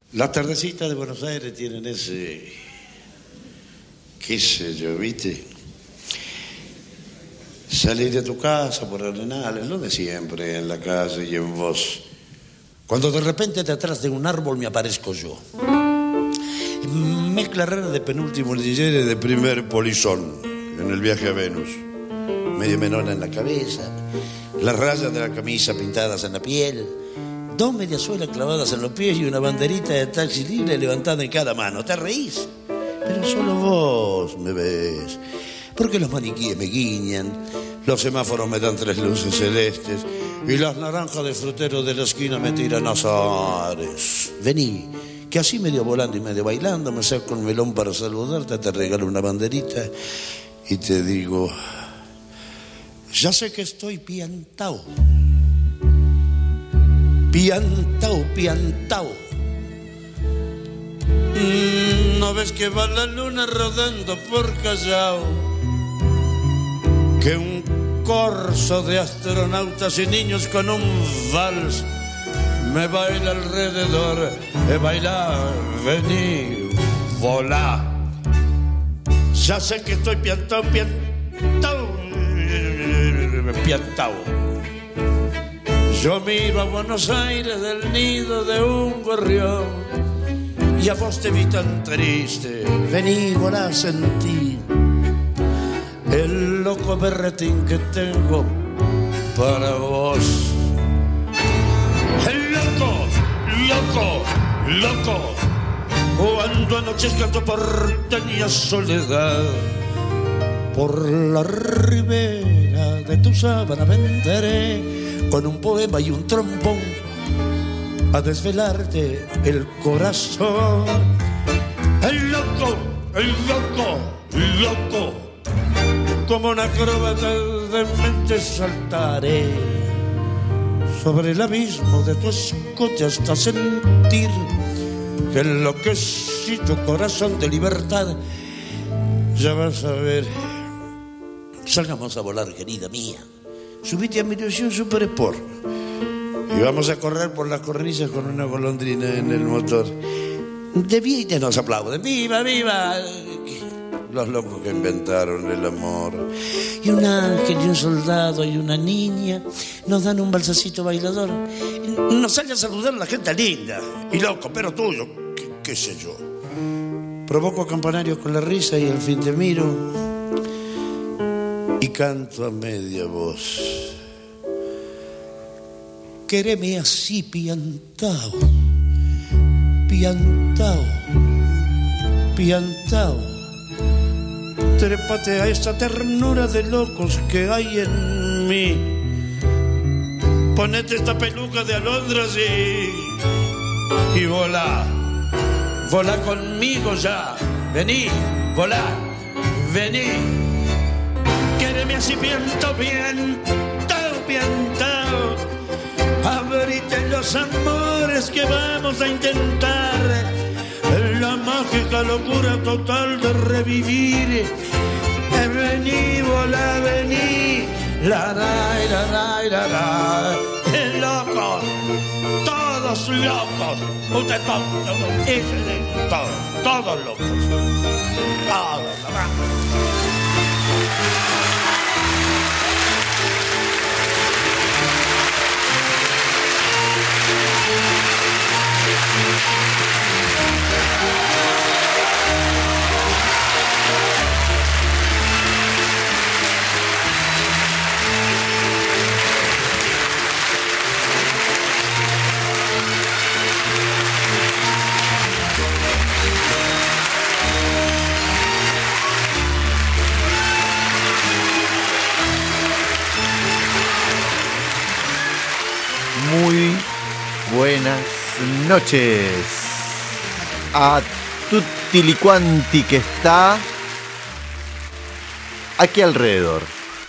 Las tardecitas de Buenos Aires tienen ese, qué sé yo, ¿viste? Salir de tu casa por Arenales, no de siempre, en la calle y en vos. Cuando de repente detrás de un árbol me aparezco yo. Mezcla rara de penúltimo lillero y de primer polizón en el viaje a Venus. Medio menona en la cabeza, las rayas de la camisa pintadas en la piel, dos mediasuelas clavadas en los pies y una banderita de taxi libre levantada en cada mano. ¿Te reís? Pero solo vos me ves. Porque los maniquíes me guiñan, los semáforos me dan 3 luces celestes y las naranjas de frutero de la esquina me tiran azares. Vení, que así medio volando y medio bailando me saco un melón para saludarte, te regalo una banderita y te digo, ya sé que estoy piantao. Piantao, piantao. ¿No ves que va la luna rodando por Callao? Que un corso de astronautas y niños con un vals me baila alrededor. Baila, vení, volá. Ya sé que estoy piantao, piantao, piantao. Yo miro a Buenos Aires del nido de un gorrión y a vos te vi tan triste. Vení, volá, sentí el loco berretín que tengo para vos. El loco, loco, loco. Cuando anochezca tu porteña soledad, por la ribera de tu sábana vendré con un poema y un trombón a desvelarte el corazón. El loco, loco. Como un acróbata de mente saltaré sobre el abismo de tu escote hasta sentir que enloquecido corazón de libertad. Ya vas a ver. Salgamos a volar, querida mía. Subite a mi ilusión Super Sport y vamos a correr por las cornisas con una golondrina en el motor. De vida nos aplauden. ¡Viva, viva! Los locos que inventaron el amor. Y un ángel y un soldado y una niña nos dan un balsacito bailador. Nos sale a saludar la gente linda y loco, pero tuyo, qué sé yo. Provoco campanarios con la risa y al fin te miro y canto a media voz. Quéreme así, piantao, piantao, piantao. Trépate a esa ternura de locos que hay en mí. Ponete esta peluca de alondras y volá. Volá conmigo ya. Vení, volá, vení. Quéreme así, piantao, piantao, piantao. Abrite los amores que vamos a intentar. La mágica locura total de revivir. Vení, volá, vení. La, el loco. Todos locos. Usted todos locos. Todos. Muy buenas noches a tutti li quanti que está aquí alrededor.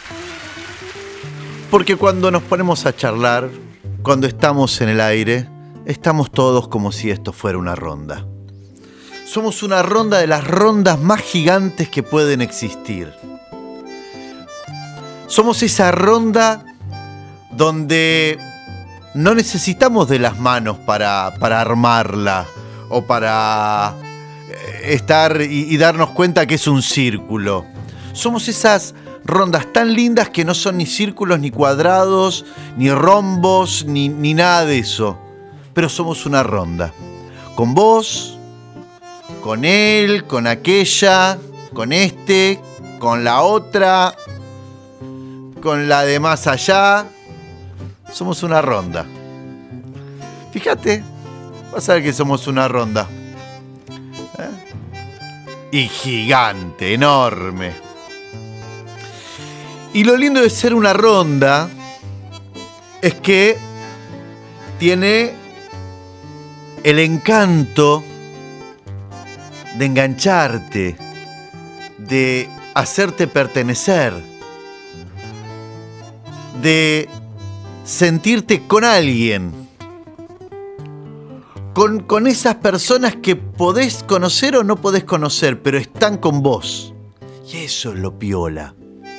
Porque cuando nos ponemos a charlar, cuando estamos en el aire, estamos todos como si esto fuera una ronda. Somos una ronda de las rondas más gigantes que pueden existir. Somos esa ronda donde no necesitamos de las manos para armarla o para estar y darnos cuenta que es un círculo. Somos esas rondas tan lindas que no son ni círculos, ni cuadrados, ni rombos, ni nada de eso. Pero somos una ronda. Con vos, con él, con aquella, con este, con la otra, con la de más allá. Somos una ronda. Fíjate, vas a ver que somos una ronda. Y gigante, enorme. Y lo lindo de ser una ronda es que tiene el encanto de engancharte, de hacerte pertenecer, de sentirte con alguien, con esas personas que podés conocer o no podés conocer, pero están con vos. Y eso es lo piola.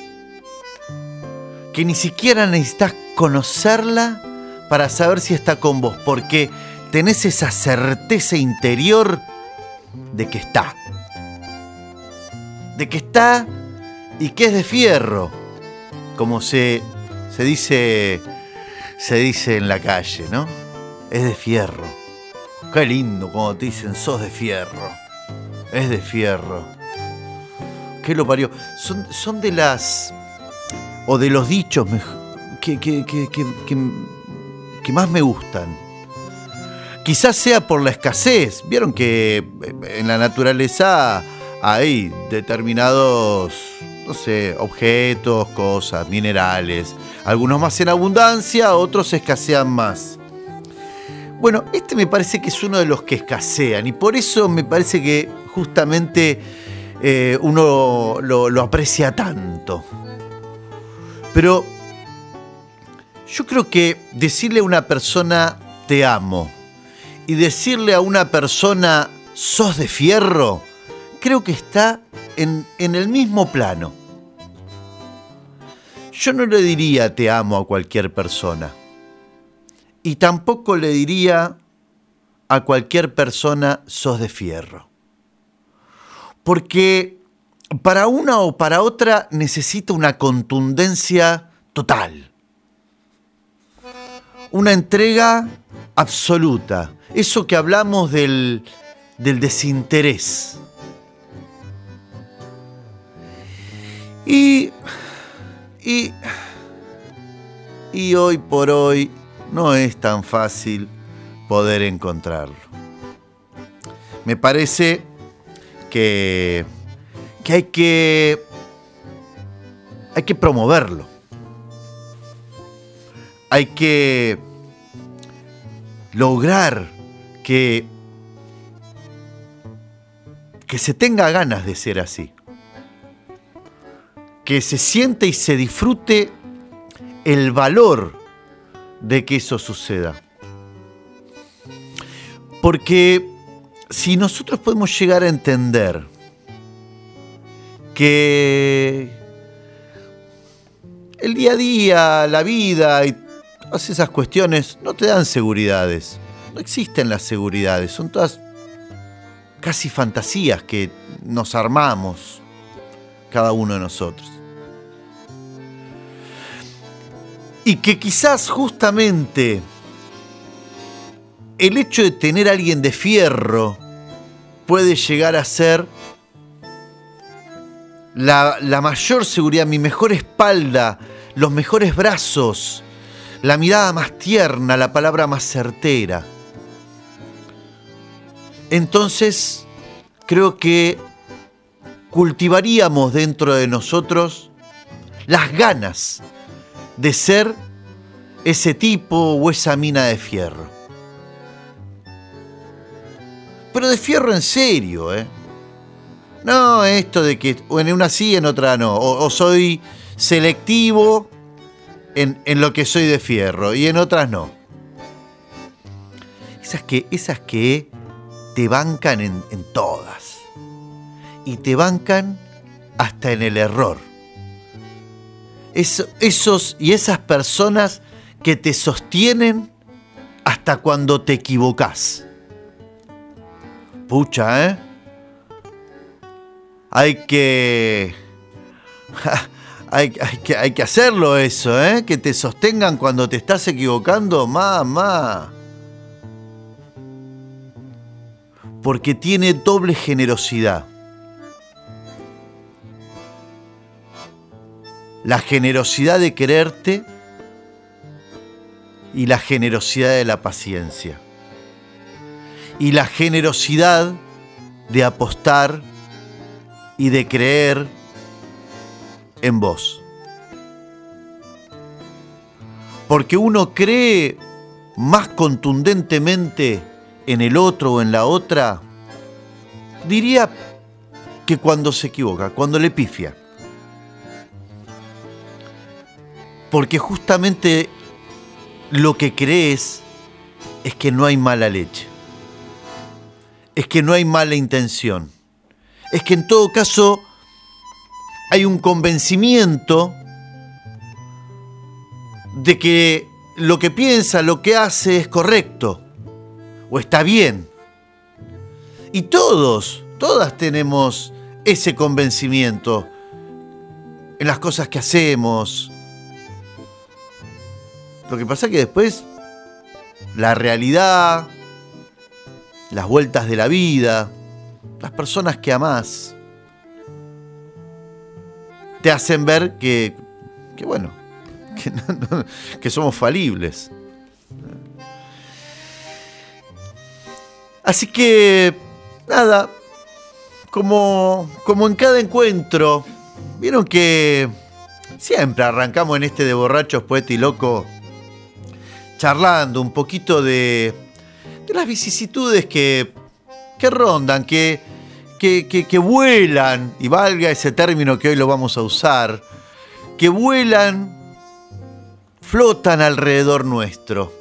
Que ni siquiera necesitas conocerla para saber si está con vos, porque tenés esa certeza interior de que está. De que está y que es de fierro, como se dice en la calle, ¿no? Es de fierro. Qué lindo cuando te dicen sos de fierro. Es de fierro. ¿Qué lo parió? Son de las... o de los dichos que más me gustan. Quizás sea por la escasez. Vieron que en la naturaleza hay determinados, no sé, objetos, cosas, minerales. Algunos más en abundancia, otros escasean más. Bueno, este me parece que es uno de los que escasean. Y por eso me parece que justamente uno lo aprecia tanto. Pero yo creo que decirle a una persona te amo y decirle a una persona sos de fierro, creo que está en el mismo plano. Yo no le diría te amo a cualquier persona y tampoco le diría a cualquier persona sos de fierro. Porque para una o para otra necesita una contundencia total. Una entrega absoluta. Eso que hablamos del desinterés. Y hoy por hoy no es tan fácil poder encontrarlo. Me parece que hay que promoverlo. Hay que lograr que se tenga ganas de ser así. Que se siente y se disfrute el valor de que eso suceda. Porque si nosotros podemos llegar a entender que el día a día, la vida y todas esas cuestiones no te dan seguridades. No existen las seguridades, son todas casi fantasías que nos armamos cada uno de nosotros. Y que quizás justamente el hecho de tener a alguien de fierro puede llegar a ser la mayor seguridad, mi mejor espalda, los mejores brazos, la mirada más tierna, la palabra más certera. Entonces, creo que cultivaríamos dentro de nosotros las ganas de ser ese tipo o esa mina de fierro. Pero de fierro en serio, ¿eh? No esto de que en una sí, en otra no. O soy selectivo en lo que soy de fierro y en otras no. Esas que te bancan en todas. Y te bancan hasta en el error. Esos y esas personas que te sostienen hasta cuando te equivocás. Pucha, ¿eh? Hay que hacerlo eso, ¿eh? Que te sostengan cuando te estás equivocando, mamá. Porque tiene doble generosidad. La generosidad de quererte y la generosidad de la paciencia. Y la generosidad de apostar y de creer en vos. Porque uno cree más contundentemente en el otro o en la otra, diría que cuando se equivoca, cuando le pifia. Porque justamente lo que crees es que no hay mala leche, es que no hay mala intención, es que en todo caso hay un convencimiento de que lo que piensa, lo que hace es correcto o está bien. Y todas tenemos ese convencimiento en las cosas que hacemos. Lo que pasa es que después la realidad, las vueltas de la vida, las personas que amás, te hacen ver que somos falibles. Así que, nada, como en cada encuentro, vieron que siempre arrancamos en este de Borrachos, Poeta y Loco, charlando un poquito de las vicisitudes que rondan, que vuelan, y valga ese término que hoy lo vamos a usar, que vuelan, flotan alrededor nuestro.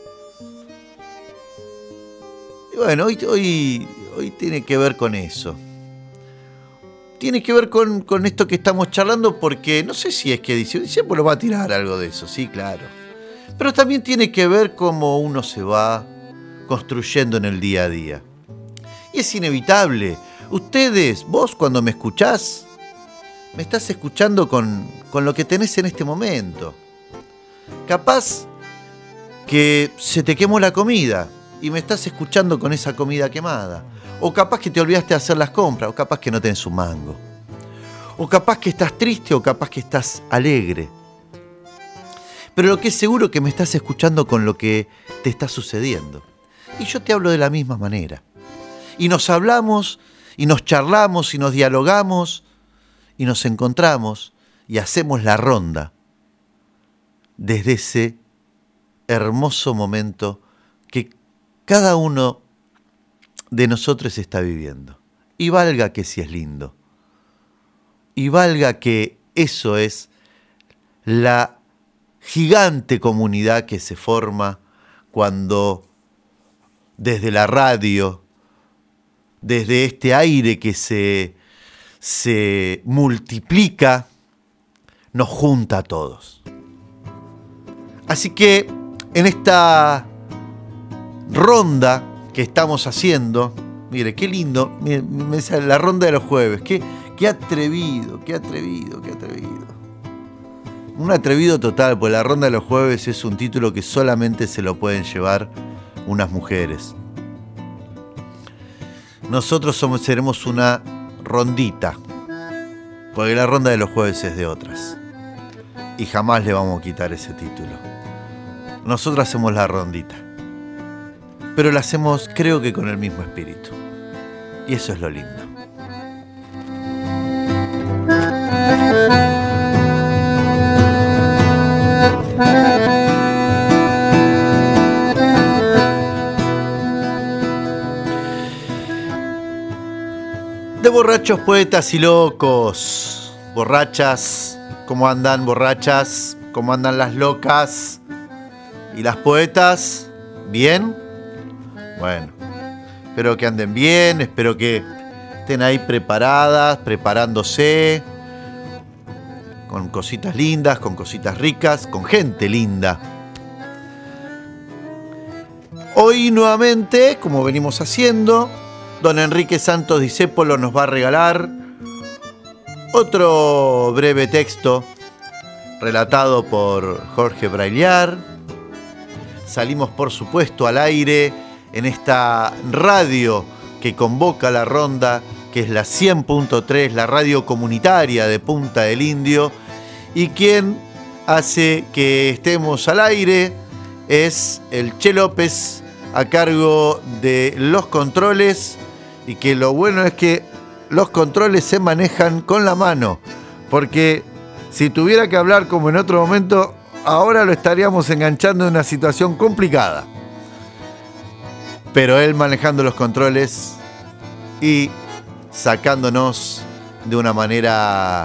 Y bueno, hoy tiene que ver con eso. Tiene que ver con esto que estamos charlando, porque no sé si es que siempre lo va a tirar algo de eso, sí, claro. Pero también tiene que ver cómo uno se va construyendo en el día a día. Y es inevitable. Ustedes, vos cuando me escuchás, me estás escuchando con lo que tenés en este momento. Capaz que se te quemó la comida y me estás escuchando con esa comida quemada. O capaz que te olvidaste de hacer las compras, o capaz que no tenés un mango. O capaz que estás triste, o capaz que estás alegre. Pero lo que es seguro es que me estás escuchando con lo que te está sucediendo. Y yo te hablo de la misma manera. Y nos hablamos, y nos charlamos, y nos dialogamos, y nos encontramos, y hacemos la ronda desde ese hermoso momento que cada uno de nosotros está viviendo. Y valga que sí es lindo. Y valga que eso es la gigante comunidad que se forma cuando desde la radio, desde este aire que se multiplica, nos junta a todos. Así que en esta ronda que estamos haciendo, mire, qué lindo, me sale la ronda de los jueves, qué atrevido. Un atrevido total, pues la ronda de los jueves es un título que solamente se lo pueden llevar unas mujeres. Nosotros seremos una rondita, porque la ronda de los jueves es de otras. Y jamás le vamos a quitar ese título. Nosotros hacemos la rondita, pero la hacemos, creo que con el mismo espíritu. Y eso es lo lindo. De borrachos, poetas y locos. Borrachas, ¿cómo andan borrachas? ¿Cómo andan las locas? ¿Y las poetas? ¿Bien? Bueno, espero que anden bien, espero que estén ahí preparadas, preparándose, con cositas lindas, con cositas ricas, con gente linda. Hoy nuevamente, como venimos haciendo, don Enrique Santos Discépolo nos va a regalar otro breve texto relatado por Jorge Braillard. Salimos, por supuesto, al aire en esta radio que convoca la ronda, que es la 100.3, la radio comunitaria de Punta del Indio, y quien hace que estemos al aire es el Che López, a cargo de los controles, y que lo bueno es que los controles se manejan con la mano, porque si tuviera que hablar como en otro momento, ahora lo estaríamos enganchando en una situación complicada. Pero él manejando los controles y sacándonos de una manera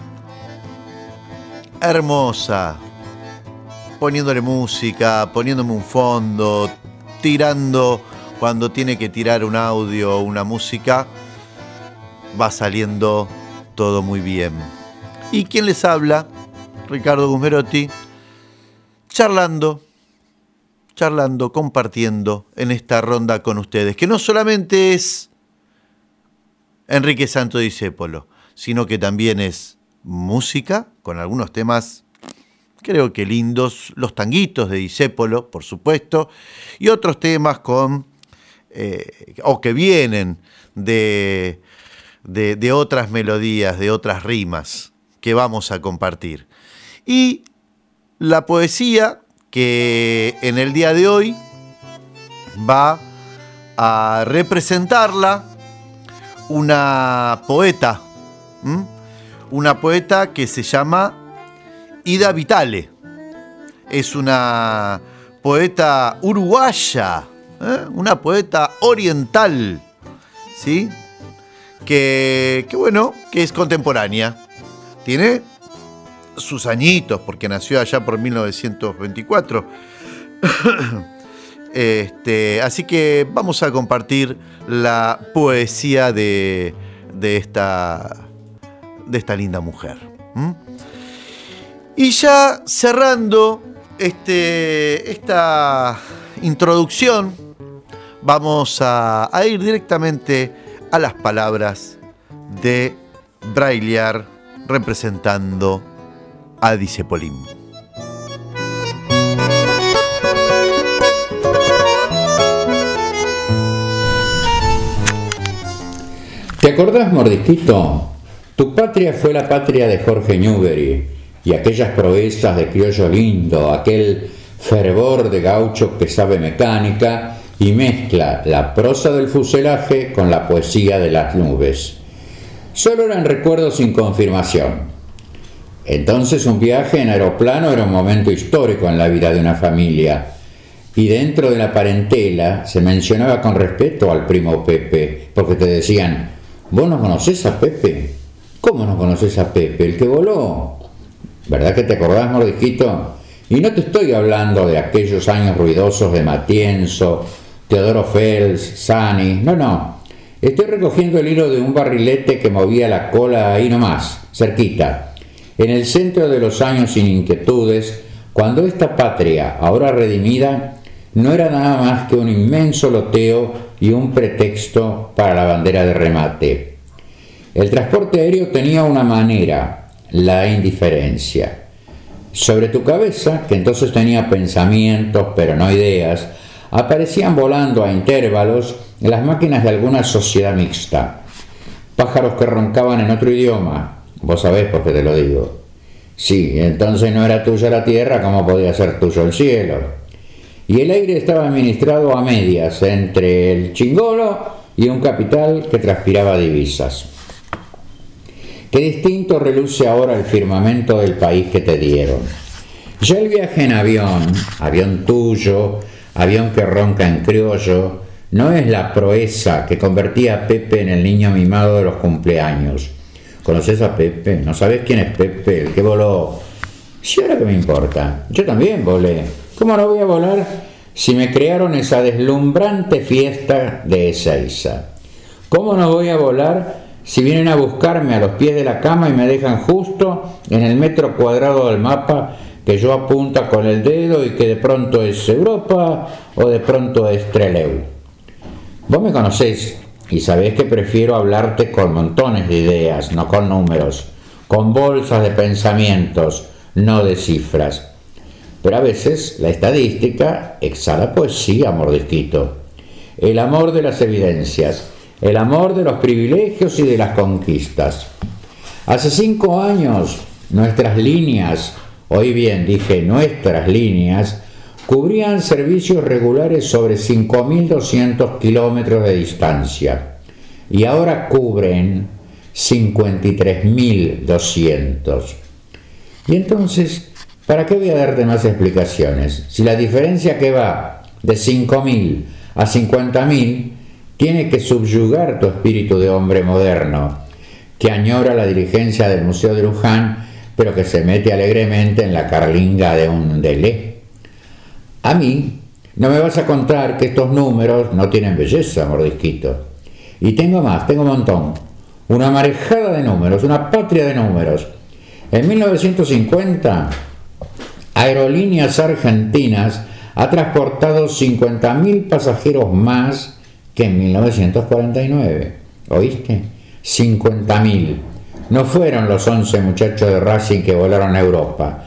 hermosa, poniéndole música, poniéndome un fondo, tirando cuando tiene que tirar un audio o una música, va saliendo todo muy bien. ¿Y quién les habla? Ricardo Gusmerotti, charlando, compartiendo en esta ronda con ustedes, que no solamente es Enrique Santos Discépolo, sino que también es música, con algunos temas creo que lindos, los tanguitos de Discépolo, por supuesto, y otros temas con o que vienen de otras melodías, de otras rimas que vamos a compartir. Y la poesía que en el día de hoy va a representarla una poeta que se llama Ida Vitale. Es una poeta uruguaya, una poeta oriental, ¿sí? Que es contemporánea. Tiene sus añitos, porque nació allá por 1924. Así que vamos a compartir la poesía de esta linda mujer. Y ya cerrando esta introducción, vamos a ir directamente a las palabras de Braillard representando a Discepolín. ¿Te acordás, Mordisquito? Tu patria fue la patria de Jorge Newbery, y aquellas proezas de criollo lindo, aquel fervor de gaucho que sabe mecánica y mezcla la prosa del fuselaje con la poesía de las nubes. Solo eran recuerdos sin confirmación. Entonces un viaje en aeroplano era un momento histórico en la vida de una familia, y dentro de la parentela se mencionaba con respeto al primo Pepe, porque te decían: ¿vos no conocés a Pepe? ¿Cómo no conocés a Pepe? El que voló. ¿Verdad que te acordás, Mordisquito? Y no te estoy hablando de aquellos años ruidosos de Matienzo, Teodoro Fels, Sani, no. Estoy recogiendo el hilo de un barrilete que movía la cola ahí nomás, cerquita, en el centro de los años sin inquietudes, cuando esta patria, ahora redimida, no era nada más que un inmenso loteo y un pretexto para la bandera de remate. El transporte aéreo tenía una manera, la indiferencia. Sobre tu cabeza, que entonces tenía pensamientos pero no ideas, aparecían volando a intervalos las máquinas de alguna sociedad mixta. Pájaros que roncaban en otro idioma. Vos sabés por qué te lo digo. Sí, entonces no era tuya la tierra, ¿cómo podía ser tuyo el cielo? Y el aire estaba administrado a medias entre el chingolo y un capital que transpiraba divisas. Qué distinto reluce ahora el firmamento del país que te dieron. Ya el viaje en avión tuyo, avión que ronca en criollo, no es la proeza que convertía a Pepe en el niño mimado de los cumpleaños. ¿Conoces a Pepe? ¿No sabes quién es Pepe? El que voló. Sí, ahora que me importa. Yo también volé. ¿Cómo no voy a volar si me crearon esa deslumbrante fiesta de Ezeiza? ¿Cómo no voy a volar si vienen a buscarme a los pies de la cama y me dejan justo en el metro cuadrado del mapa que yo apunta con el dedo y que de pronto es Europa o de pronto es Trelew? Vos me conocés Y sabés que prefiero hablarte con montones de ideas, no con números, con bolsas de pensamientos, no de cifras. Pero a veces la estadística exhala poesía, mordisquito. El amor de las evidencias, el amor de los privilegios y de las conquistas. Hace 5 años nuestras líneas, oí bien, dije nuestras líneas, cubrían servicios regulares sobre 5.200 kilómetros de distancia y ahora cubren 53.200. Y entonces, ¿para qué voy a darte más explicaciones? Si la diferencia que va de 5.000 a 50.000 tiene que subyugar tu espíritu de hombre moderno, que añora la dirigencia del Museo de Luján, pero que se mete alegremente en la carlinga de un Deleuze. A mí no me vas a contar que estos números no tienen belleza, mordisquito. Y tengo más, tengo un montón. Una marejada de números, una patria de números. En 1950, Aerolíneas Argentinas ha transportado 50.000 pasajeros más que en 1949. ¿Oíste? 50.000. No fueron los 11 muchachos de Racing que volaron a Europa.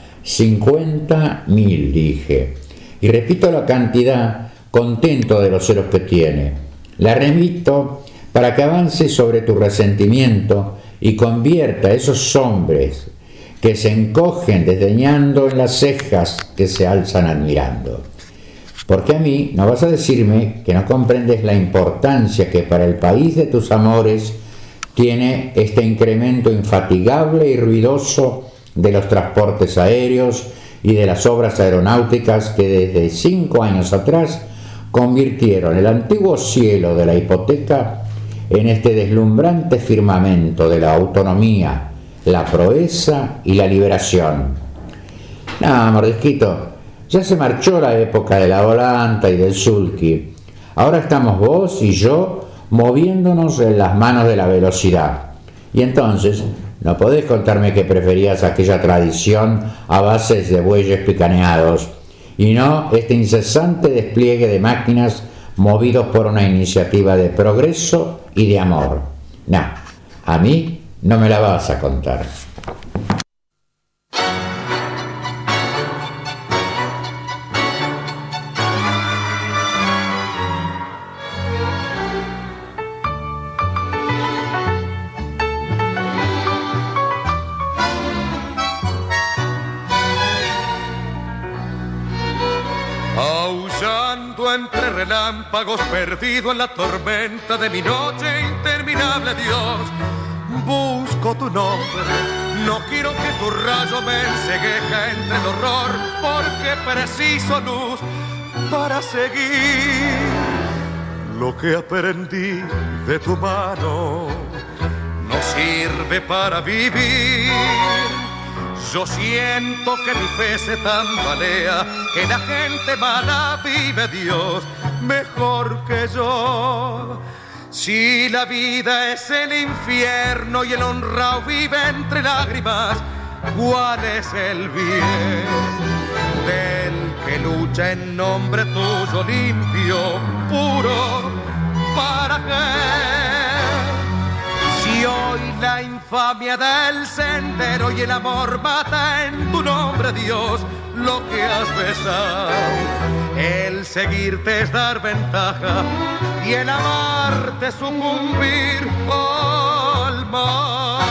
50.000, dije. Y repito la cantidad, contento de los ceros que tiene. La remito para que avance sobre tu resentimiento y convierta a esos hombres que se encogen desdeñando en las cejas que se alzan admirando. Porque a mí no vas a decirme que no comprendes la importancia que para el país de tus amores tiene este incremento infatigable y ruidoso de los transportes aéreos y de las obras aeronáuticas que desde 5 años atrás convirtieron el antiguo cielo de la hipoteca en este deslumbrante firmamento de la autonomía, la proeza y la liberación. No, mordisquito, ya se marchó la época de la volanta y del sulky. Ahora estamos vos y yo moviéndonos en las manos de la velocidad. Y entonces, no podés contarme que preferías aquella tradición a bases de bueyes picaneados, y no este incesante despliegue de máquinas movidos por una iniciativa de progreso y de amor. No, a mí no me la vas a contar. Entre relámpagos, perdido en la tormenta de mi noche interminable, Dios, busco tu nombre. No quiero que tu rayo me encegueje entre el horror, porque preciso luz para seguir. Lo que aprendí de tu mano no sirve para vivir. Yo siento que mi fe se tambalea, que la gente mala vive, Dios, mejor que yo. Si la vida es el infierno y el honrado vive entre lágrimas, ¿cuál es el bien del que lucha en nombre tuyo limpio, puro? ¿Para qué? Si hoy la infamia del sendero y el amor mata en tu nombre, Dios, lo que has besado, el seguirte es dar ventaja y el amarte sucumbir al mal.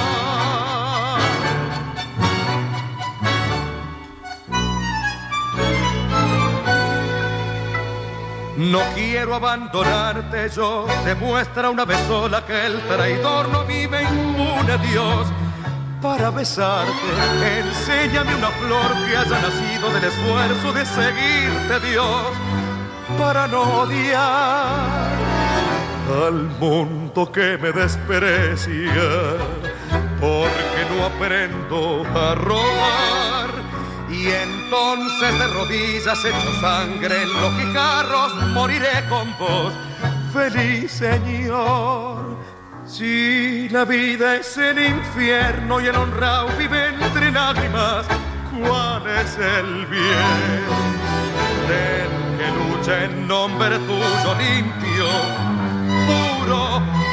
No quiero abandonarte, yo demuestra una vez sola que el traidor no vive impune, Dios. Para besarte, enséñame una flor que haya nacido del esfuerzo de seguirte, Dios, para no odiar al mundo que me desprecia, porque no aprendo a robar. Y entonces de rodillas hecho sangre en los guijarros moriré con vos, feliz Señor. Si la vida es el infierno y el honrado vive entre lágrimas, ¿cuál es el bien del que lucha en nombre tuyo limpio, puro?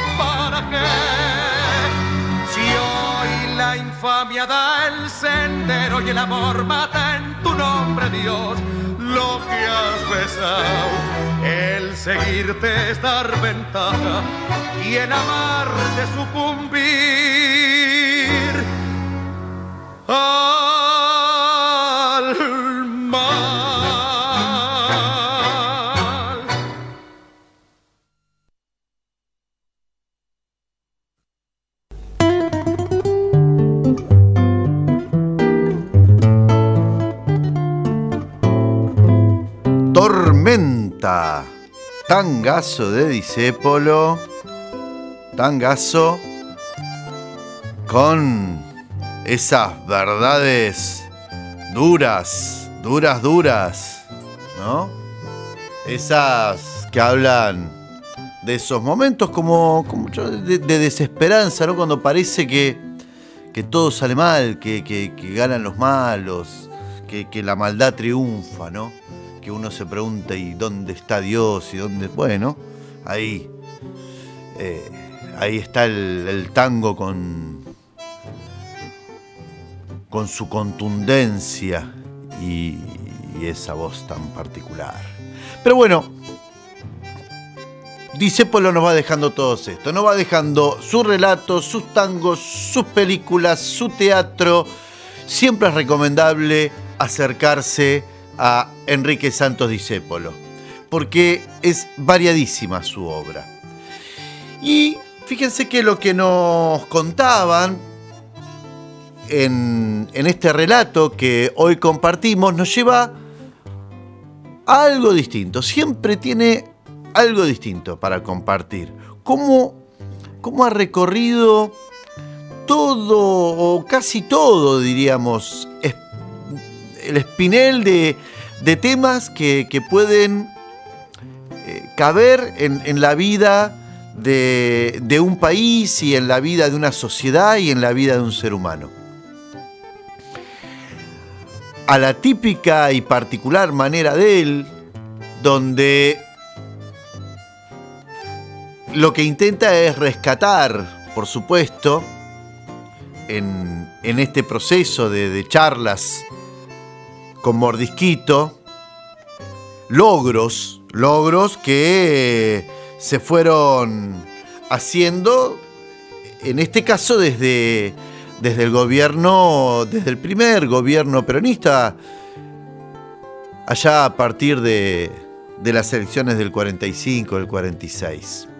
infamia da el sendero y el amor mata en tu nombre, Dios. Lo que has besado, el seguirte es dar ventaja y el amarte sucumbir al mal. Tormenta, tangazo de Discépolo, tangazo con esas verdades duras, ¿no? Esas que hablan de esos momentos como de desesperanza, ¿no? Cuando parece que todo sale mal, que ganan los malos, que la maldad triunfa, ¿no? Que uno se pregunta, ¿y dónde está Dios? ¿Y dónde? Bueno, ahí está el tango con su contundencia y esa voz tan particular. Pero bueno, Discépolo nos va dejando todo esto, nos va dejando sus relatos, sus tangos, sus películas, su teatro. Siempre es recomendable acercarse a Enrique Santos Discépolo, porque es variadísima su obra. Y fíjense que lo que nos contaban en este relato que hoy compartimos nos lleva a algo distinto. Siempre tiene algo distinto para compartir. ¿Cómo ha recorrido todo, o casi todo, diríamos, el espinel de temas que pueden caber en la vida de un país y en la vida de una sociedad y en la vida de un ser humano? A la típica y particular manera de él, donde lo que intenta es rescatar, por supuesto, en este proceso de charlas con Mordisquito, logros que se fueron haciendo, en este caso desde el gobierno, desde el primer gobierno peronista, allá a partir de las elecciones del 45, del 46.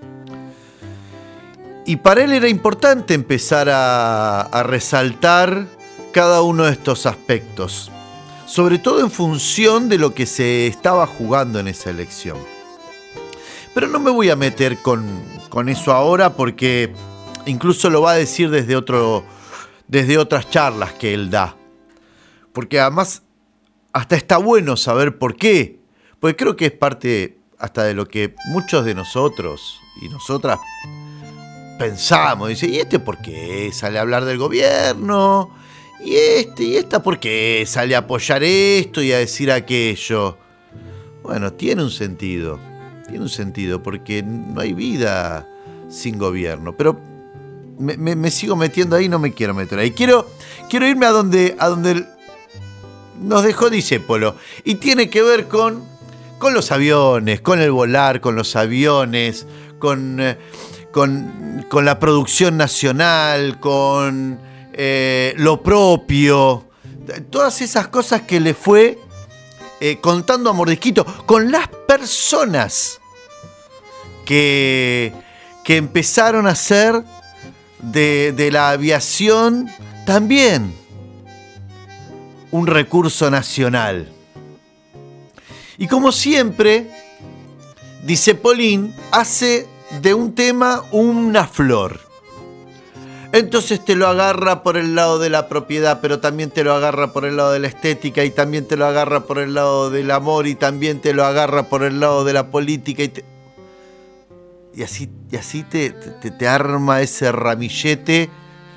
Y para él era importante empezar a resaltar cada uno de estos aspectos, sobre todo en función de lo que se estaba jugando en esa elección. Pero no me voy a meter con eso ahora, porque incluso lo va a decir desde otras charlas que él da. Porque además hasta está bueno saber por qué. Porque creo que es parte hasta de lo que muchos de nosotros y nosotras pensamos. Dice, ¿y este por qué sale a hablar del gobierno? ¿Y esta por qué sale a apoyar esto y a decir aquello? Bueno, tiene un sentido, porque no hay vida sin gobierno. Pero me sigo metiendo ahí, no me quiero meter ahí. Quiero irme a donde nos dejó Discépolo. Y tiene que ver con los aviones, con el volar, con los aviones, con la producción nacional, con lo propio. Todas esas cosas que le fue contando a Mordisquito, con las personas que empezaron a hacer de la aviación también un recurso nacional. Y como siempre, Discepolín hace de un tema una flor. Entonces te lo agarra por el lado de la propiedad, pero también te lo agarra por el lado de la estética, y también te lo agarra por el lado del amor, y también te lo agarra por el lado de la política, y así te arma ese ramillete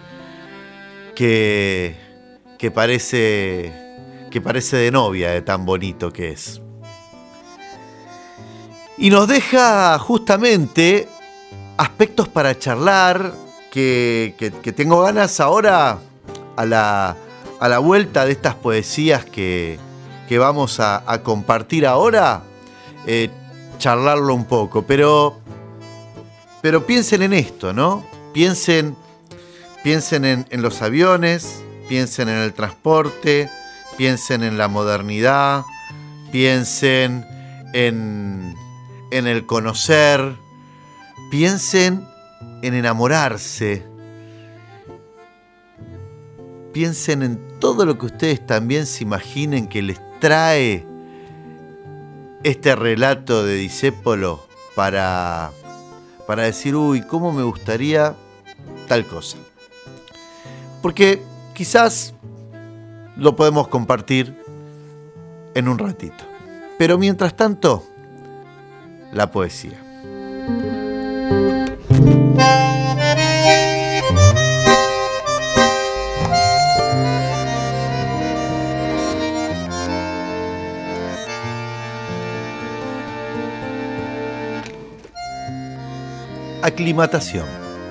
que parece de novia, de tan bonito que es. Y nos deja justamente aspectos para charlar que tengo ganas ahora a la vuelta de estas poesías que vamos a compartir ahora, charlarlo un poco. Pero piensen en esto, ¿no? Piensen en los aviones, piensen en el transporte, piensen en la modernidad, piensen en el conocer, piensen en enamorarse, piensen en todo lo que ustedes también se imaginen que les trae este relato de Discépolo para decir, uy, cómo me gustaría tal cosa. Porque quizás lo podemos compartir en un ratito. Pero mientras tanto, la poesía. Aclimatación.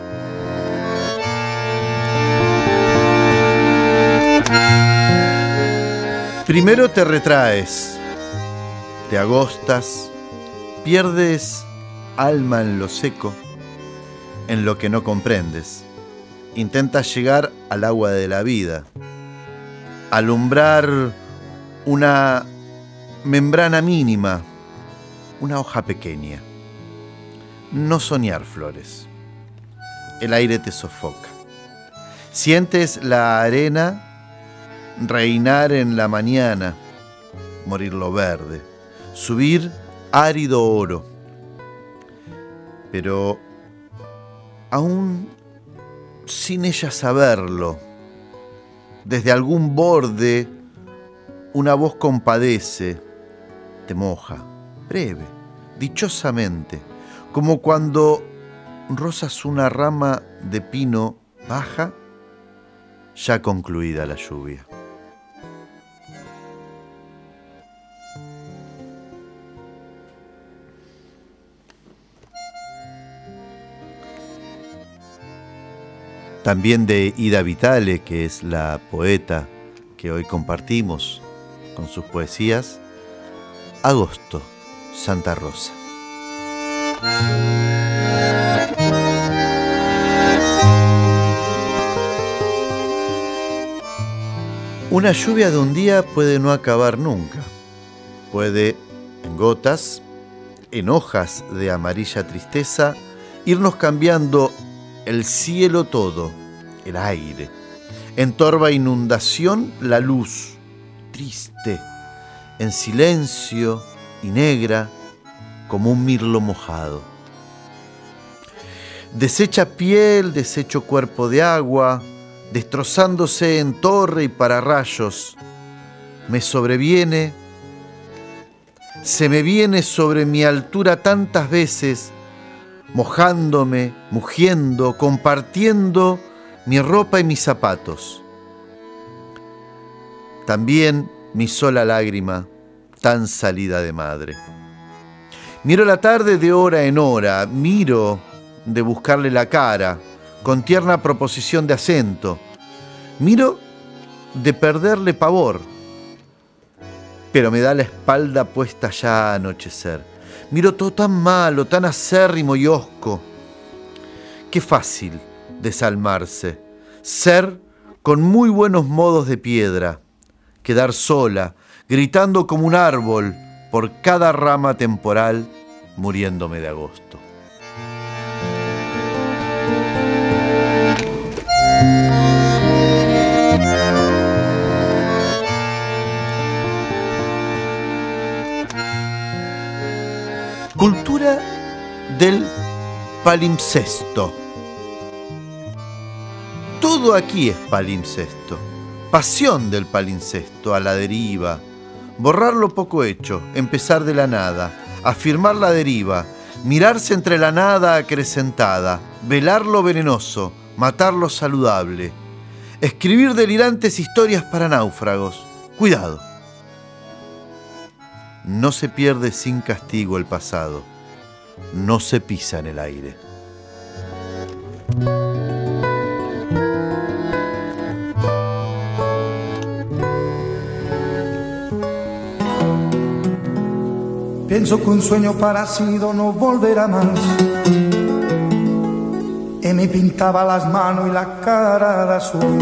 Primero te retraes, te agostas, pierdes alma en lo seco, en lo que no comprendes. Intentas llegar al agua de la vida, alumbrar una membrana mínima, una hoja pequeña. No soñar flores. El aire te sofoca. Sientes la arena reinar en la mañana, morir lo verde, subir árido oro. Pero aún sin ella saberlo, desde algún borde una voz compadece, te moja, breve, dichosamente, como cuando rozas una rama de pino baja, ya concluida la lluvia. También de Ida Vitale, que es la poeta que hoy compartimos con sus poesías, Agosto, Santa Rosa. Una lluvia de un día puede no acabar nunca. Puede, en gotas, en hojas de amarilla tristeza, irnos cambiando el cielo todo, el aire. En torva inundación, la luz, triste, en silencio y negra, como un mirlo mojado. Deshecha piel, deshecho cuerpo de agua, destrozándose en torre y pararrayos, me sobreviene, se me viene sobre mi altura tantas veces, mojándome, mugiendo, compartiendo mi ropa y mis zapatos. También mi sola lágrima, tan salida de madre. Miro la tarde de hora en hora, miro de buscarle la cara, con tierna proposición de acento. Miro de perderle pavor, pero me da la espalda puesta ya a anochecer. Miro todo tan malo, tan acérrimo y hosco. Qué fácil desalmarse, ser con muy buenos modos de piedra, quedar sola, gritando como un árbol por cada rama temporal, muriéndome de agosto. Cultura del palimpsesto. Todo aquí es palimpsesto. Pasión del palimpsesto, a la deriva. Borrar lo poco hecho, empezar de la nada, afirmar la deriva, mirarse entre la nada acrecentada, velar lo venenoso, matar lo saludable, escribir delirantes historias para náufragos. Cuidado. No se pierde sin castigo el pasado, no se pisa en el aire. Pienso que un sueño parecido no volverá más. Y me pintaba las manos y la cara de azul.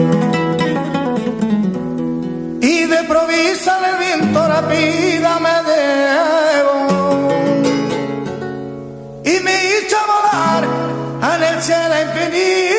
Y de provisa el viento rápida me debo. Y me hizo volar en el cielo infinito.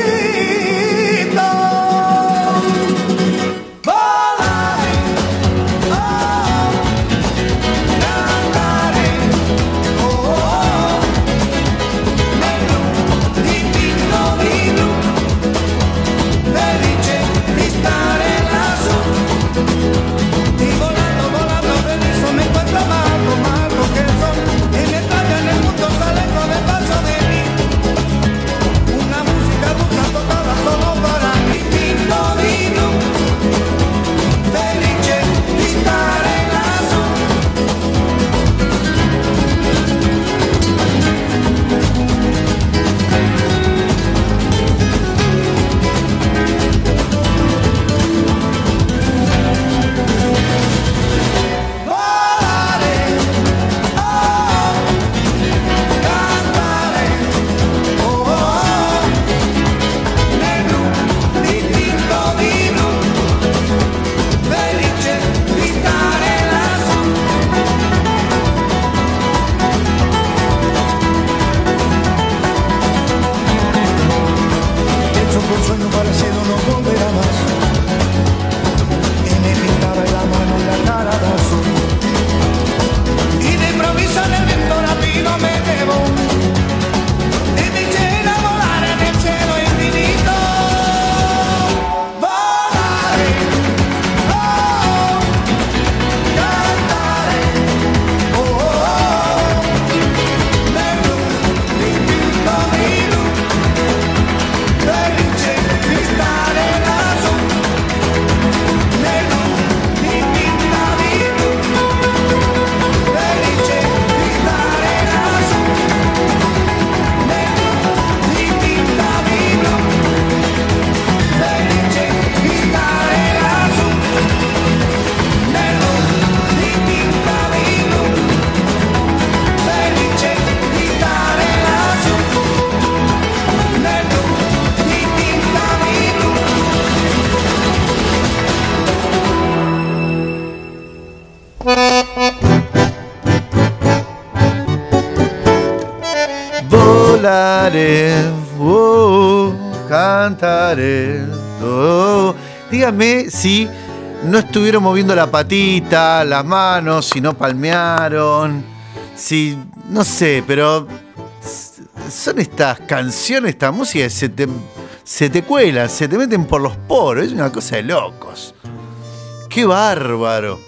Cantaré. Dígame si no estuvieron moviendo la patita, las manos, si no palmearon, si no sé, pero son estas canciones, esta música que se te cuelan, se te meten por los poros, es una cosa de locos. ¡Qué bárbaro!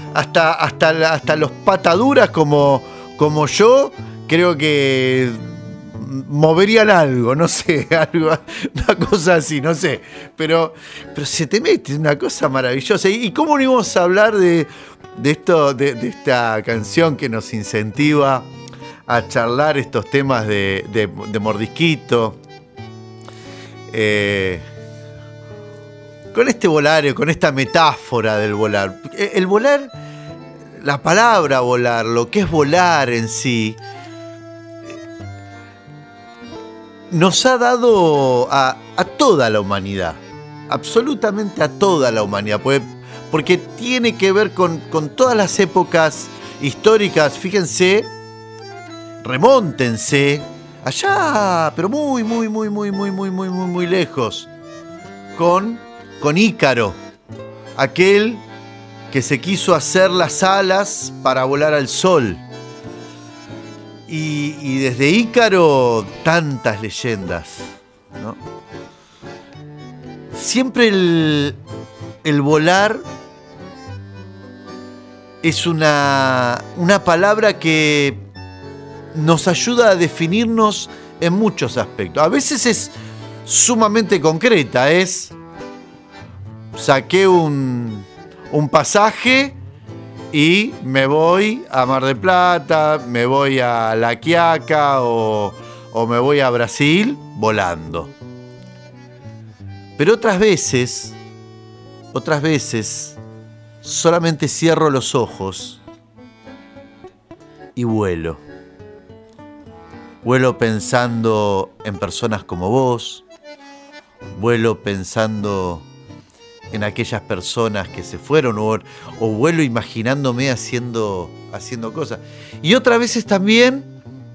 Hasta los pataduras como yo, creo que moverían algo, no sé, una cosa así, no sé. Pero se te mete una cosa maravillosa. ¿Y cómo no íbamos a hablar de esto, de esta canción que nos incentiva a charlar estos temas de Mordisquito? Con este volario, con esta metáfora del volar. El volar, la palabra volar, lo que es volar en sí, nos ha dado a toda la humanidad, absolutamente a toda la humanidad, porque tiene que ver con todas las épocas históricas. Fíjense, remóntense allá, pero muy lejos, con Ícaro, aquel que se quiso hacer las alas para volar al sol. Y desde Ícaro, tantas leyendas, ¿no? Siempre el volar es una palabra que nos ayuda a definirnos en muchos aspectos. A veces es sumamente concreta, saqué un pasaje y me voy a Mar del Plata, me voy a La Quiaca o me voy a Brasil volando. Pero otras veces, solamente cierro los ojos y vuelo. Vuelo pensando en personas como vos, vuelo pensando en aquellas personas que se fueron o vuelo imaginándome haciendo cosas. Y otras veces también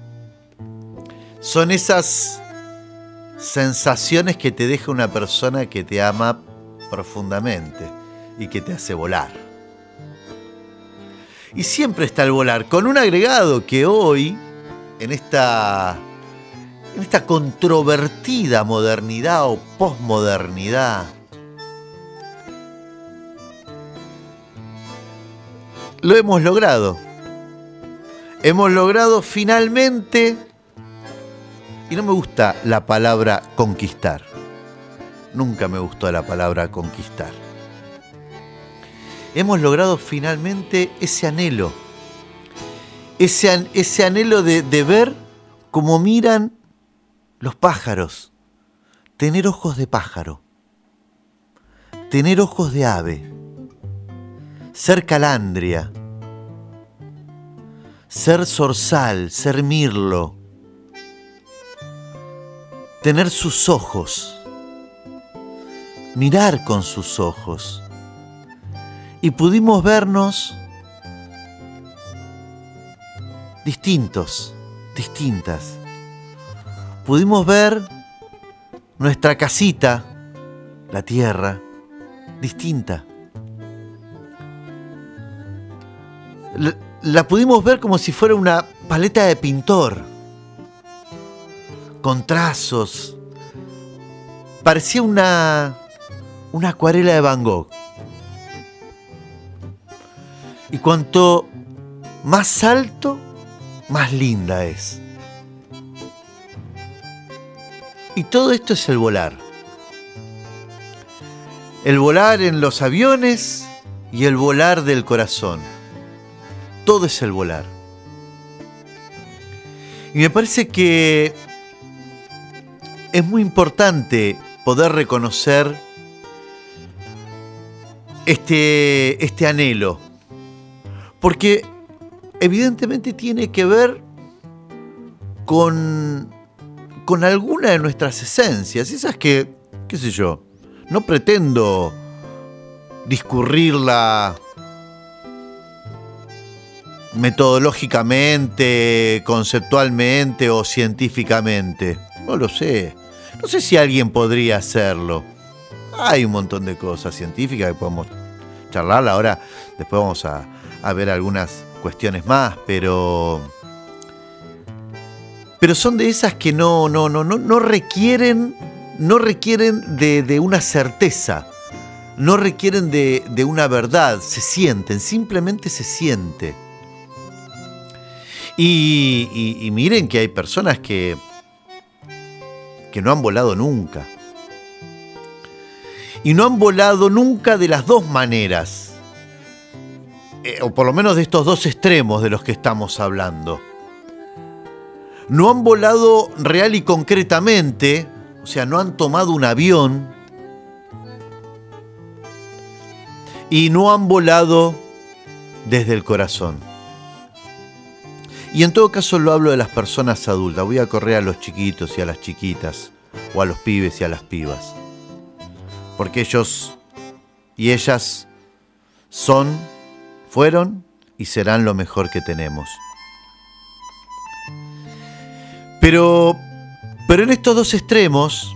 son esas sensaciones que te deja una persona que te ama profundamente y que te hace volar. Y siempre está el volar, con un agregado que hoy, en esta controvertida modernidad o posmodernidad, lo hemos logrado. Hemos logrado finalmente, y no me gusta la palabra conquistar. Nunca me gustó la palabra conquistar. Hemos logrado finalmente ese anhelo. Ese anhelo de ver cómo miran los pájaros. Tener ojos de pájaro. Tener ojos de ave. Ser calandria. Ser zorzal, ser mirlo. Tener sus ojos. Mirar con sus ojos. Y pudimos vernos distintas. Pudimos ver nuestra casita, la tierra, distinta. La pudimos ver como si fuera una paleta de pintor, con trazos. Parecía una acuarela de Van Gogh. Y cuanto más alto, más linda es. Y todo esto es el volar. El volar en los aviones y el volar del corazón. Todo es el volar. Y me parece que es muy importante poder reconocer este anhelo. Porque evidentemente tiene que ver con alguna de nuestras esencias. Esas que, qué sé yo, no pretendo discurrirla metodológicamente, conceptualmente o científicamente. No lo sé. No sé si alguien podría hacerlo. Hay un montón de cosas científicas que podemos charlar. Ahora, después vamos a ver algunas cuestiones más, pero son de esas que no requieren de una certeza, no requieren de una verdad, se sienten, simplemente se siente. Y miren que hay personas que no han volado nunca. Y no han volado nunca de las dos maneras. O por lo menos de estos dos extremos de los que estamos hablando. No han volado real y concretamente, o sea, no han tomado un avión. Y no han volado desde el corazón. Y en todo caso lo hablo de las personas adultas. Voy a correr a los chiquitos y a las chiquitas, o a los pibes y a las pibas. Porque ellos y ellas fueron y serán lo mejor que tenemos. Pero en estos dos extremos,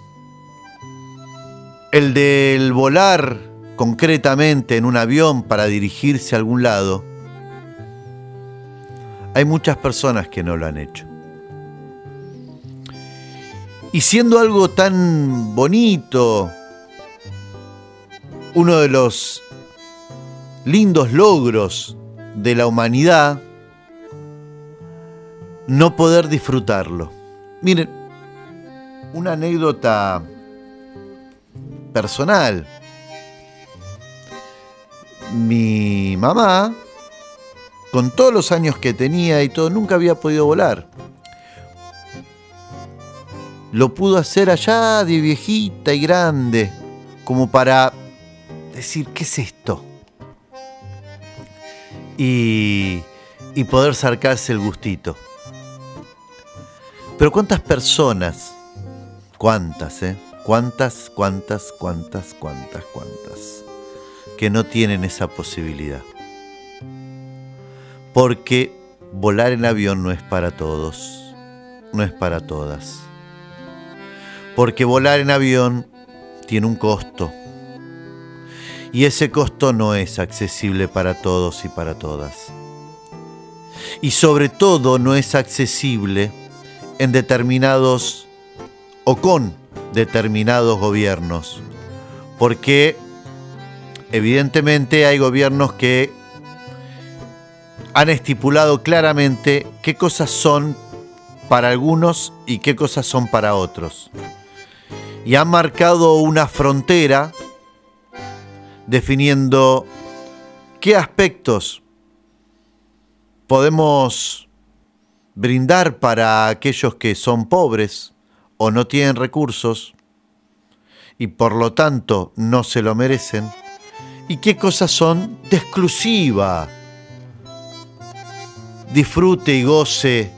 el del volar concretamente en un avión para dirigirse a algún lado, hay muchas personas que no lo han hecho. Y siendo algo tan bonito, uno de los lindos logros de la humanidad, no poder disfrutarlo. Miren, una anécdota personal. Mi mamá, con todos los años que tenía y todo, nunca había podido volar. Lo pudo hacer allá de viejita y grande, como para decir, ¿qué es esto? Y y poder sacarse el gustito. Pero ¿cuántas personas? ¿Cuántas, ¿Cuántas? Que no tienen esa posibilidad. Porque volar en avión no es para todos, no es para todas. Porque volar en avión tiene un costo. Y ese costo no es accesible para todos y para todas. Y sobre todo no es accesible en determinados o con determinados gobiernos. Porque evidentemente hay gobiernos que han estipulado claramente qué cosas son para algunos y qué cosas son para otros. Y han marcado una frontera definiendo qué aspectos podemos brindar para aquellos que son pobres o no tienen recursos y por lo tanto no se lo merecen, y qué cosas son de exclusiva disfrute y goce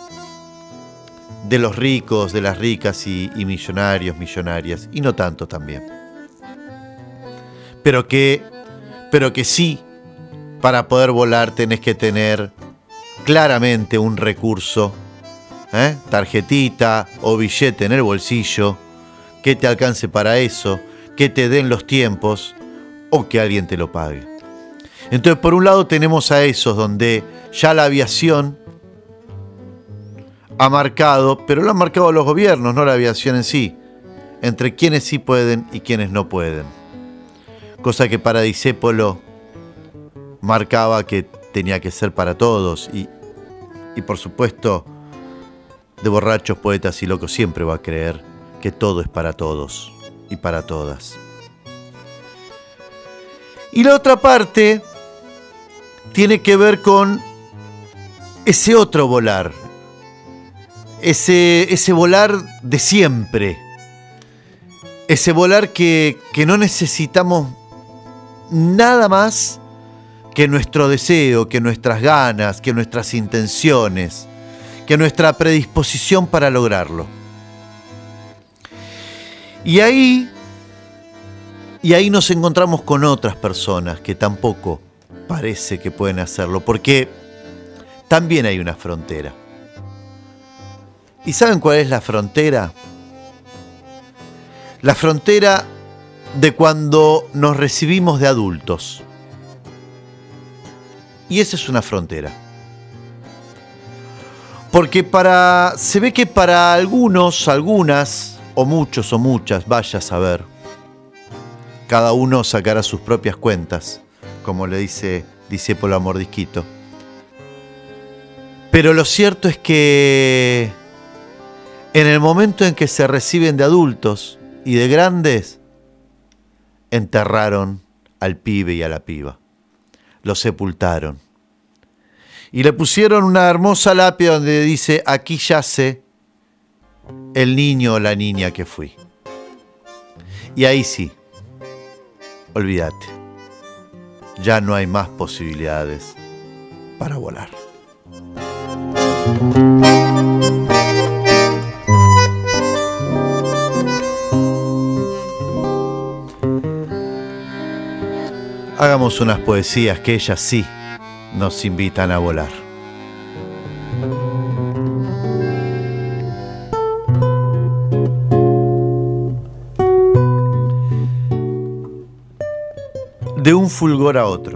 de los ricos, de las ricas y millonarios, millonarias, y no tanto también. Pero que sí, para poder volar tenés que tener claramente un recurso, tarjetita o billete en el bolsillo, que te alcance para eso, que te den los tiempos o que alguien te lo pague. Entonces, por un lado tenemos a esos donde ya la aviación ha marcado, pero lo han marcado los gobiernos, no la aviación en sí, entre quienes sí pueden y quienes no pueden. Cosa que para Discépolo marcaba que tenía que ser para todos y por supuesto de borrachos, poetas y locos siempre va a creer que todo es para todos y para todas. Y la otra parte tiene que ver con ese otro volar, ese volar de siempre, ese volar que no necesitamos nada más que nuestro deseo, que nuestras ganas, que nuestras intenciones, que nuestra predisposición para lograrlo. Y ahí nos encontramos con otras personas que tampoco parece que pueden hacerlo, porque también hay una frontera. ¿Y saben cuál es la frontera? La frontera de cuando nos recibimos de adultos. Y esa es una frontera. Porque se ve que para algunos, algunas, o muchos o muchas, vaya a saber, cada uno sacará sus propias cuentas, como le dice Discépolo a Mordisquito. Pero lo cierto es que en el momento en que se reciben de adultos y de grandes, enterraron al pibe y a la piba. Lo sepultaron. Y le pusieron una hermosa lápida donde dice: aquí yace el niño o la niña que fui. Y ahí sí, olvídate, ya no hay más posibilidades para volar. Hagamos unas poesías que ellas sí nos invitan a volar. De un fulgor a otro.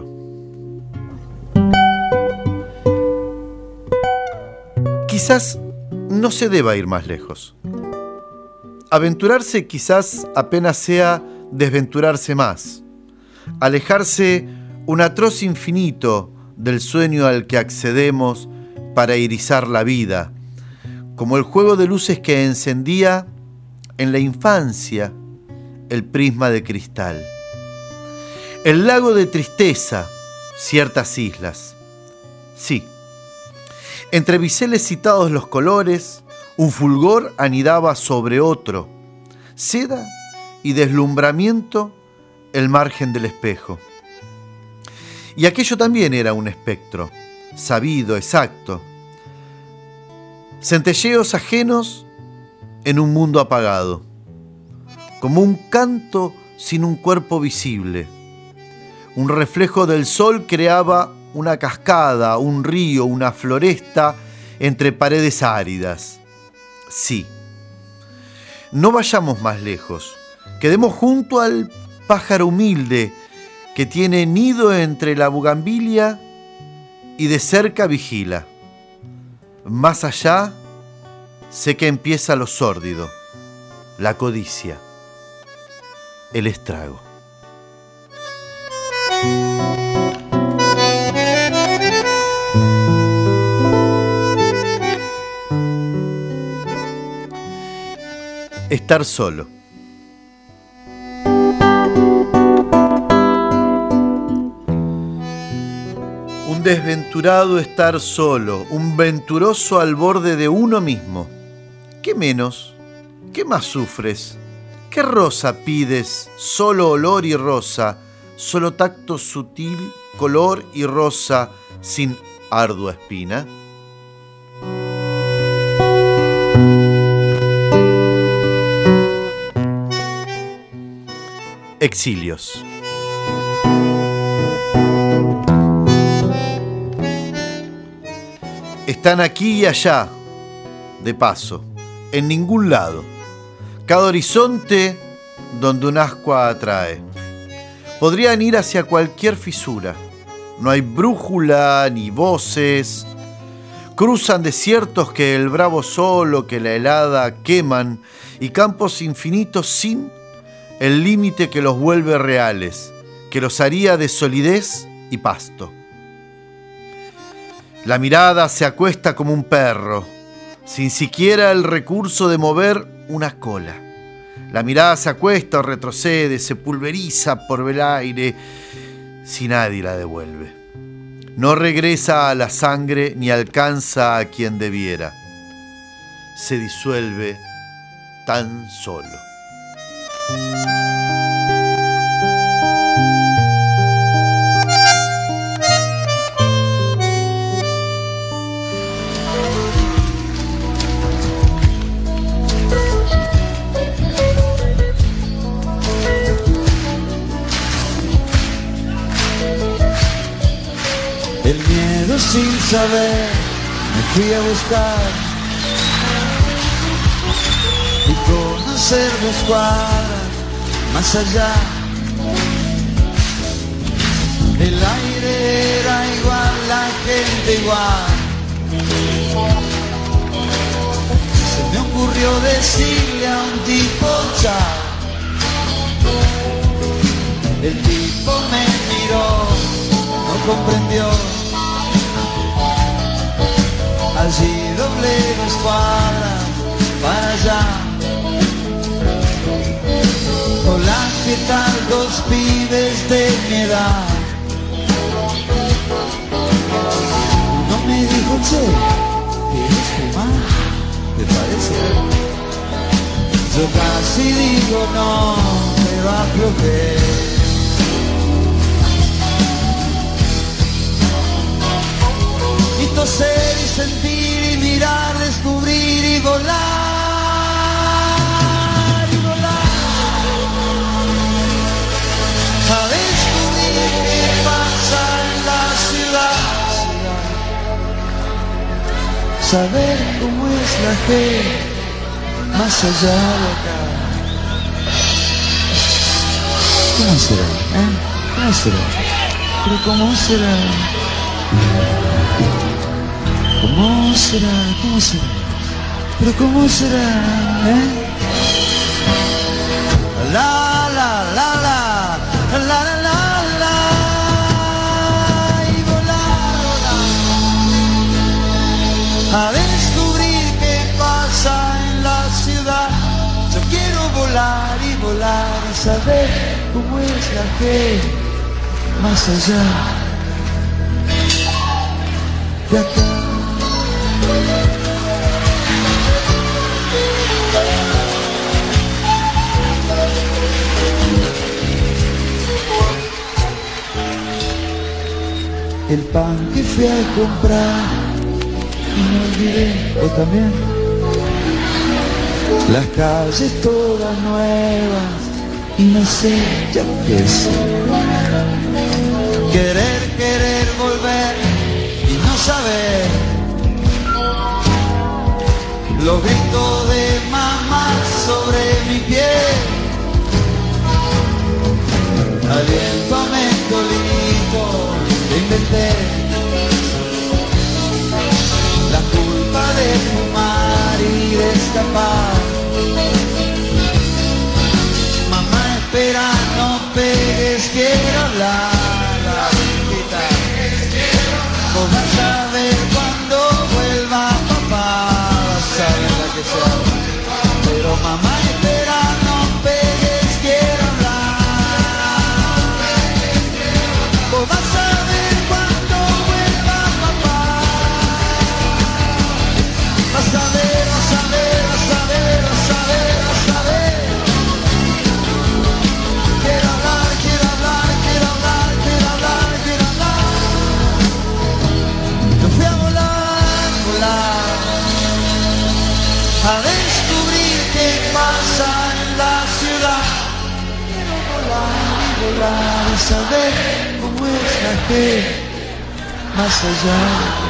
Quizás no se deba ir más lejos. Aventurarse quizás apenas sea desventurarse más. Alejarse un atroz infinito del sueño al que accedemos para irizar la vida, como el juego de luces que encendía en la infancia el prisma de cristal. El lago de tristeza, ciertas islas. Sí, entre biseles citados los colores, un fulgor anidaba sobre otro, seda y deslumbramiento el margen del espejo. Y aquello también era un espectro, sabido, exacto. Centelleos ajenos en un mundo apagado, como un canto sin un cuerpo visible. Un reflejo del sol creaba una cascada, un río, una floresta entre paredes áridas. Sí. No vayamos más lejos. Quedemos junto al pájaro humilde que tiene nido entre la bugambilia y de cerca vigila. Más allá, sé que empieza lo sórdido, la codicia, el estrago. Estar solo. Un desventurado estar solo, un venturoso al borde de uno mismo. ¿Qué menos? ¿Qué más sufres? ¿Qué rosa pides? Solo olor y rosa, solo tacto sutil, color y rosa, sin ardua espina. Exilios. Están aquí y allá, de paso, en ningún lado. Cada horizonte donde un ascua atrae. Podrían ir hacia cualquier fisura. No hay brújula ni voces. Cruzan desiertos que el bravo sol o que la helada queman y campos infinitos sin el límite que los vuelve reales, que los haría de solidez y pasto. La mirada se acuesta como un perro, sin siquiera el recurso de mover una cola. La mirada se acuesta o retrocede, se pulveriza por el aire, si nadie la devuelve. No regresa a la sangre ni alcanza a quien debiera. Se disuelve tan solo. El miedo sin saber me fui a buscar y conocer 2 cuadras más allá. El aire era igual, la gente igual. Se me ocurrió decirle a un tipo chao. El tipo me miró, no comprendió. Allí doblé 2 cuadras para allá. Hola, ¿qué tal? 2 pibes de mi edad. Uno me dijo, che, ¿quieres fumar? ¿Te parece? Yo casi digo no, me va a aflojar. Y toser y sentir y mirar, descubrir y volar, y volar. A descubrir qué pasa en la ciudad. Saber cómo es la gente más allá de acá. ¿Cómo será? ¿Cómo será? ¿Pero cómo será? ¿Cómo será? ¿Cómo será? ¿Pero cómo será? La la la la la la la la y volar a descubrir qué pasa en la ciudad. Yo quiero volar y volar y saber cómo es la gente más allá de acá. el pan que fui a comprar y me olvidé, ¿vos también? Las calles todas nuevas y no sé ya qué es. Querer volver y no saber. Los gritos de mamá sobre mi piel. Aliento a mentolito, te inventé. La culpa de fumar y de escapar. Mamá, espera, no pegues, quiero hablar. Vos vas a ver cuando vuelva papá, vas a ver la que sea. Pero mamá, espera, no pegues, quiero hablar. Vos vas a ver cuando vuelva papá. Vas a ver, vas a ver, vas a ver, vas a ver, vas a ver. Quiero hablar, quiero hablar, quiero hablar, quiero hablar, quiero hablar. Yo fui a volar, volar, a descubrir qué pasa en la ciudad. Quiero volar y volar y saber cómo es la gente más allá.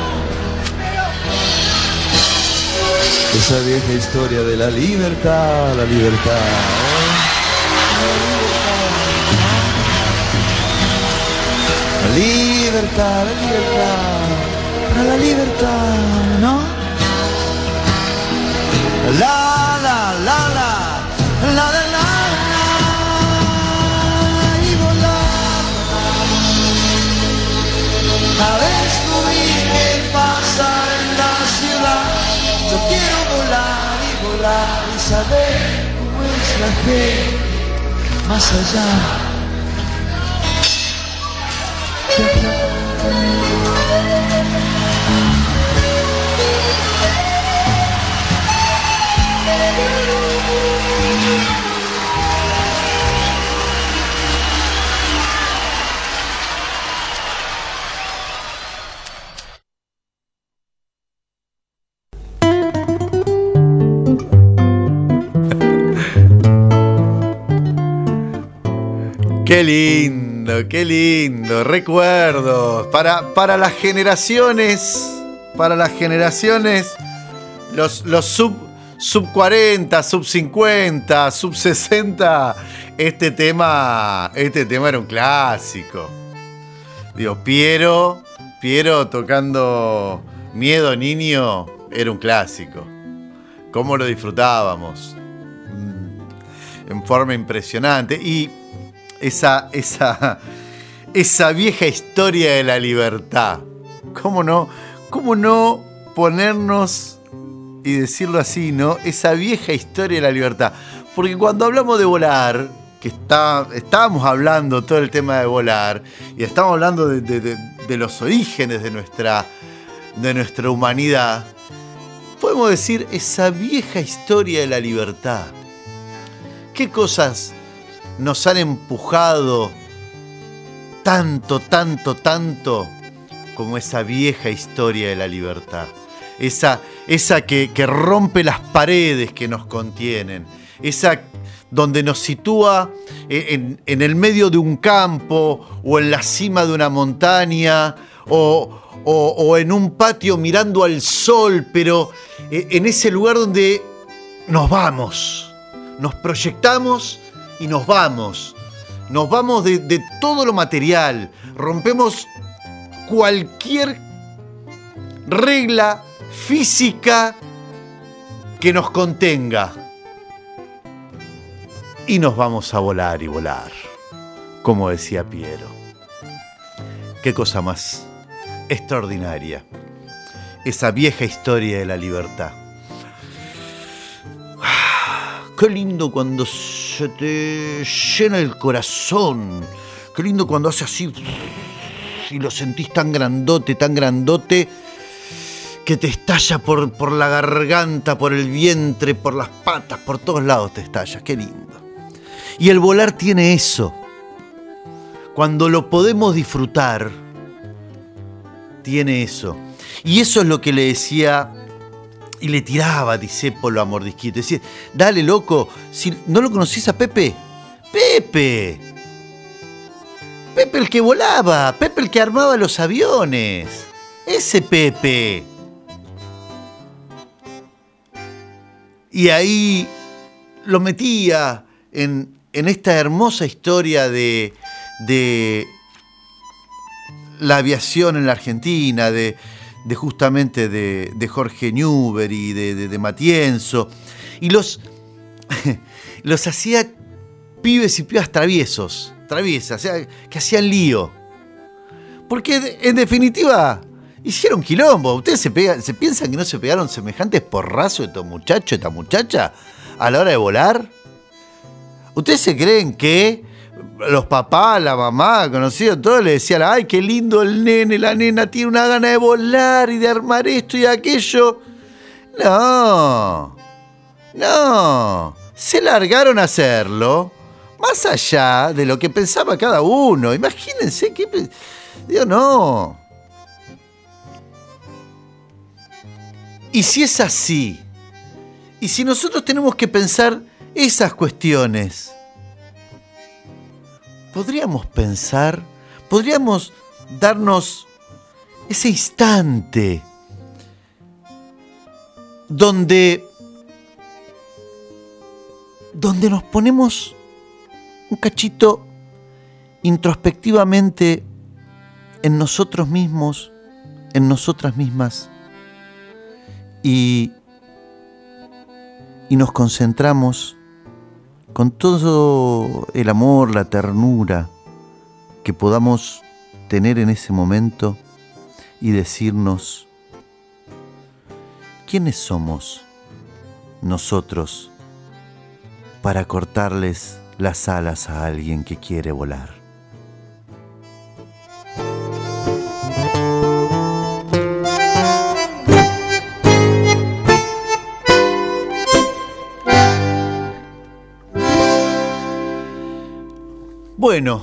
Esa vieja historia de la libertad, la libertad. La libertad, la libertad, para la libertad, ¿no? La, la, la, la, la, la, la, y volar a descubrir qué pasa en la ciudad. Yo quiero volar y volar y saber cómo es la gente más allá. Qué lindo, recuerdos. Para las generaciones, los sub 40, sub 50, sub 60, este tema era un clásico. Digo, Piero tocando Miedo Niño era un clásico. Cómo lo disfrutábamos en forma impresionante. Y esa vieja historia de la libertad. ¿Cómo no ponernos y decirlo así, ¿no? Esa vieja historia de la libertad. Porque cuando hablamos de volar, que estábamos hablando todo el tema de volar, y estamos hablando de los orígenes de nuestra humanidad, podemos decir esa vieja historia de la libertad. ¿Qué cosas nos han empujado tanto como esa vieja historia de la libertad? Esa que rompe las paredes que nos contienen, esa donde nos sitúa en el medio de un campo o en la cima de una montaña o en un patio mirando al sol, pero en ese lugar donde nos vamos, nos proyectamos y nos vamos de todo lo material, rompemos cualquier regla física que nos contenga y nos vamos a volar y volar, como decía Piero. Qué cosa más extraordinaria, esa vieja historia de la libertad. Qué lindo cuando se te llena el corazón. Qué lindo cuando hace así y lo sentís tan grandote, que te estalla por la garganta, por el vientre, por las patas, por todos lados te estalla. Qué lindo. Y el volar tiene eso. Cuando lo podemos disfrutar, tiene eso. Y eso es lo que le decía y le tiraba Discépolo a Mordisquito. Decía, dale, loco, si no lo conocís a Pepe. ¡Pepe! Pepe el que volaba, Pepe el que armaba los aviones. Ese Pepe. Y ahí lo metía en esta hermosa historia de la aviación en la Argentina, de justamente de Jorge Newbery, de Matienzo, y los hacía pibes y pibas traviesas, o sea, que hacían lío. Porque en definitiva hicieron quilombo. ¿Ustedes se piensan que no se pegaron semejantes porrazos estos muchachos, esta muchacha, a la hora de volar? ¿Ustedes se creen que los papás, la mamá, conocidos, todos le decían, ay, qué lindo el nene, la nena tiene una gana de volar y de armar esto y aquello? No, se largaron a hacerlo más allá de lo que pensaba cada uno. Imagínense que... Digo, no. Y si es así, y si nosotros tenemos que pensar esas cuestiones, podríamos darnos ese instante donde nos ponemos un cachito introspectivamente en nosotros mismos, en nosotras mismas, y nos concentramos con todo el amor, la ternura que podamos tener en ese momento y decirnos, ¿quiénes somos nosotros para cortarles las alas a alguien que quiere volar? Bueno,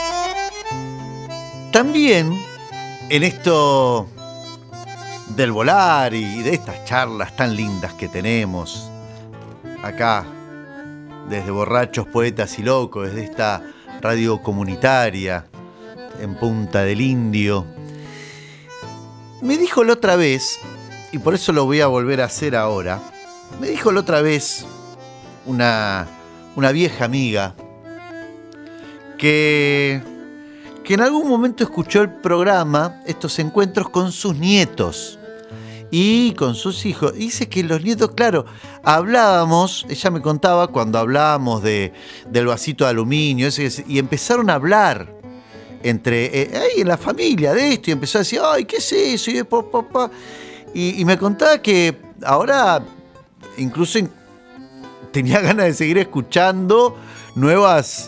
también en esto del volar y de estas charlas tan lindas que tenemos acá, desde Borrachos, Poetas y Locos, desde esta radio comunitaria en Punta del Indio, me dijo la otra vez, y por eso lo voy a volver a hacer ahora, me dijo la otra vez una vieja amiga, que en algún momento escuchó el programa, estos encuentros con sus nietos y con sus hijos. Dice que los nietos, claro, hablábamos, ella me contaba cuando hablábamos del vasito de aluminio, y empezaron a hablar ahí en la familia de esto, y empezó a decir, ay, ¿qué es eso? Y me contaba que ahora incluso tenía ganas de seguir escuchando nuevas...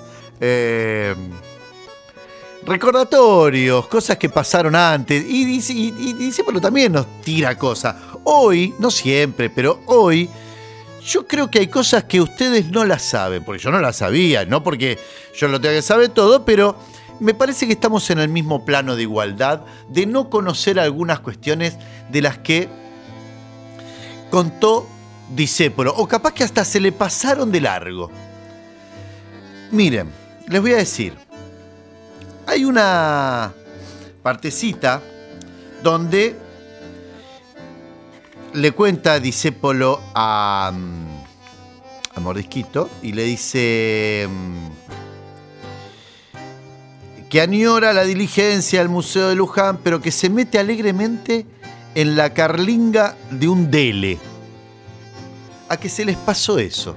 recordatorios, cosas que pasaron antes, y dice, pero también nos tira cosas. Hoy, no siempre, pero hoy, yo creo que hay cosas que ustedes no las saben, porque yo no las sabía, no porque yo lo tenga que saber todo, pero me parece que estamos en el mismo plano de igualdad, de no conocer algunas cuestiones de las que contó Discépolo, o capaz que hasta se le pasaron de largo. Miren, les voy a decir, hay una partecita donde le cuenta Discépolo a Mordisquito y le dice que añora la diligencia al Museo de Luján, pero que se mete alegremente en la carlinga de un dele. ¿A qué se les pasó eso?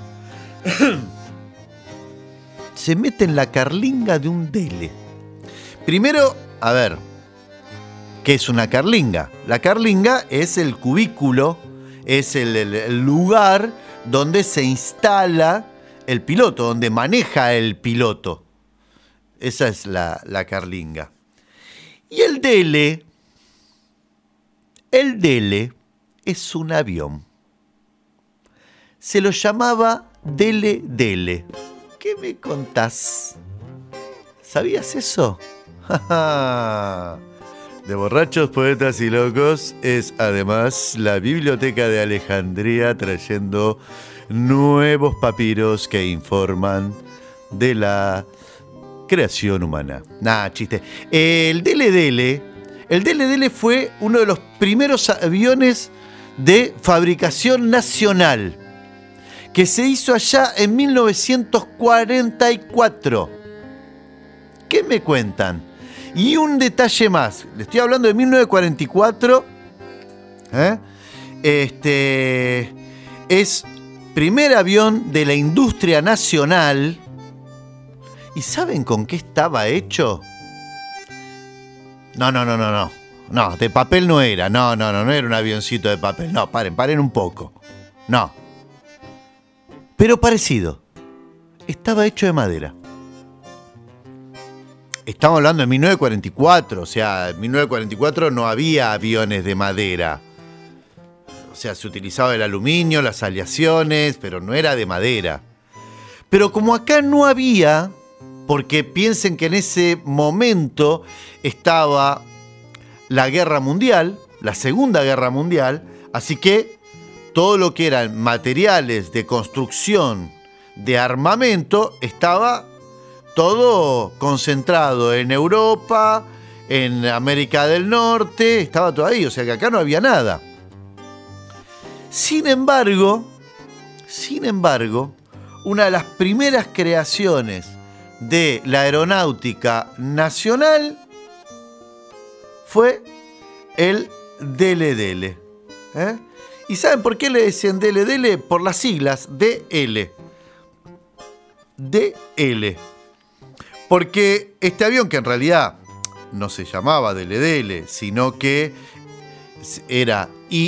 Se mete en la carlinga de un dele. Primero, a ver, ¿qué es una carlinga? La carlinga es el cubículo, es el lugar donde se instala el piloto, donde maneja el piloto. Esa es la carlinga. Y el dele es un avión. Se lo llamaba Dele. ¿Qué me contás? ¿Sabías eso? de Borrachos, Poetas y Locos es además la Biblioteca de Alejandría trayendo nuevos papiros que informan de la creación humana. Nah, chiste. El DLDL fue uno de los primeros aviones de fabricación nacional que se hizo allá en 1944. ¿Qué me cuentan? Y un detalle más, le estoy hablando de 1944, es primer avión de la industria nacional. ¿Y saben con qué estaba hecho? No, de papel no era, no era un avioncito de papel, no, paren un poco, no. Pero parecido, estaba hecho de madera. Estamos hablando de 1944, o sea, en 1944 no había aviones de madera. O sea, se utilizaba el aluminio, las aleaciones, pero no era de madera. Pero como acá no había, porque piensen que en ese momento estaba la Guerra Mundial, la Segunda Guerra Mundial, así que todo lo que eran materiales de construcción, de armamento, estaba todo concentrado en Europa, en América del Norte, estaba todo ahí, o sea que acá no había nada. Sin embargo, una de las primeras creaciones de la aeronáutica nacional fue el DLDL. ¿Y saben por qué le decían DLDL? Por las siglas DL. DL. Porque este avión, que en realidad no se llamaba DLDL, sino que era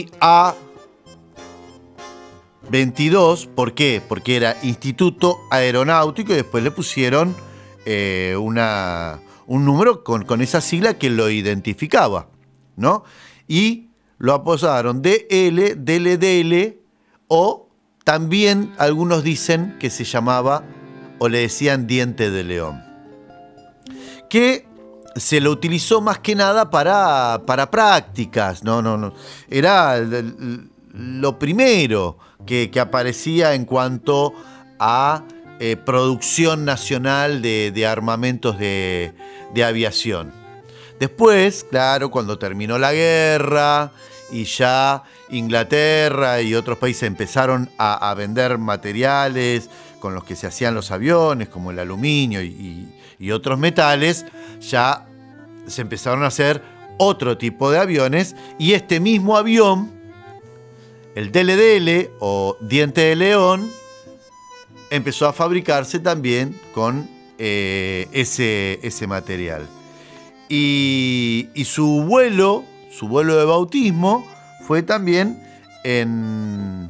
IA-22, ¿por qué? Porque era Instituto Aeronáutico y después le pusieron un número con esa sigla que lo identificaba, ¿no? Y lo apodaron DL, DLDL, o también algunos dicen que se llamaba o le decían diente de león, que se lo utilizó más que nada para prácticas, no. Era lo primero que aparecía en cuanto a producción nacional de armamentos de aviación. Después, claro, cuando terminó la guerra y ya Inglaterra y otros países empezaron a vender materiales con los que se hacían los aviones, como el aluminio y otros metales, ya se empezaron a hacer otro tipo de aviones, y este mismo avión, el DLDL o diente de león, empezó a fabricarse también con ese material. Y su vuelo de bautismo fue también en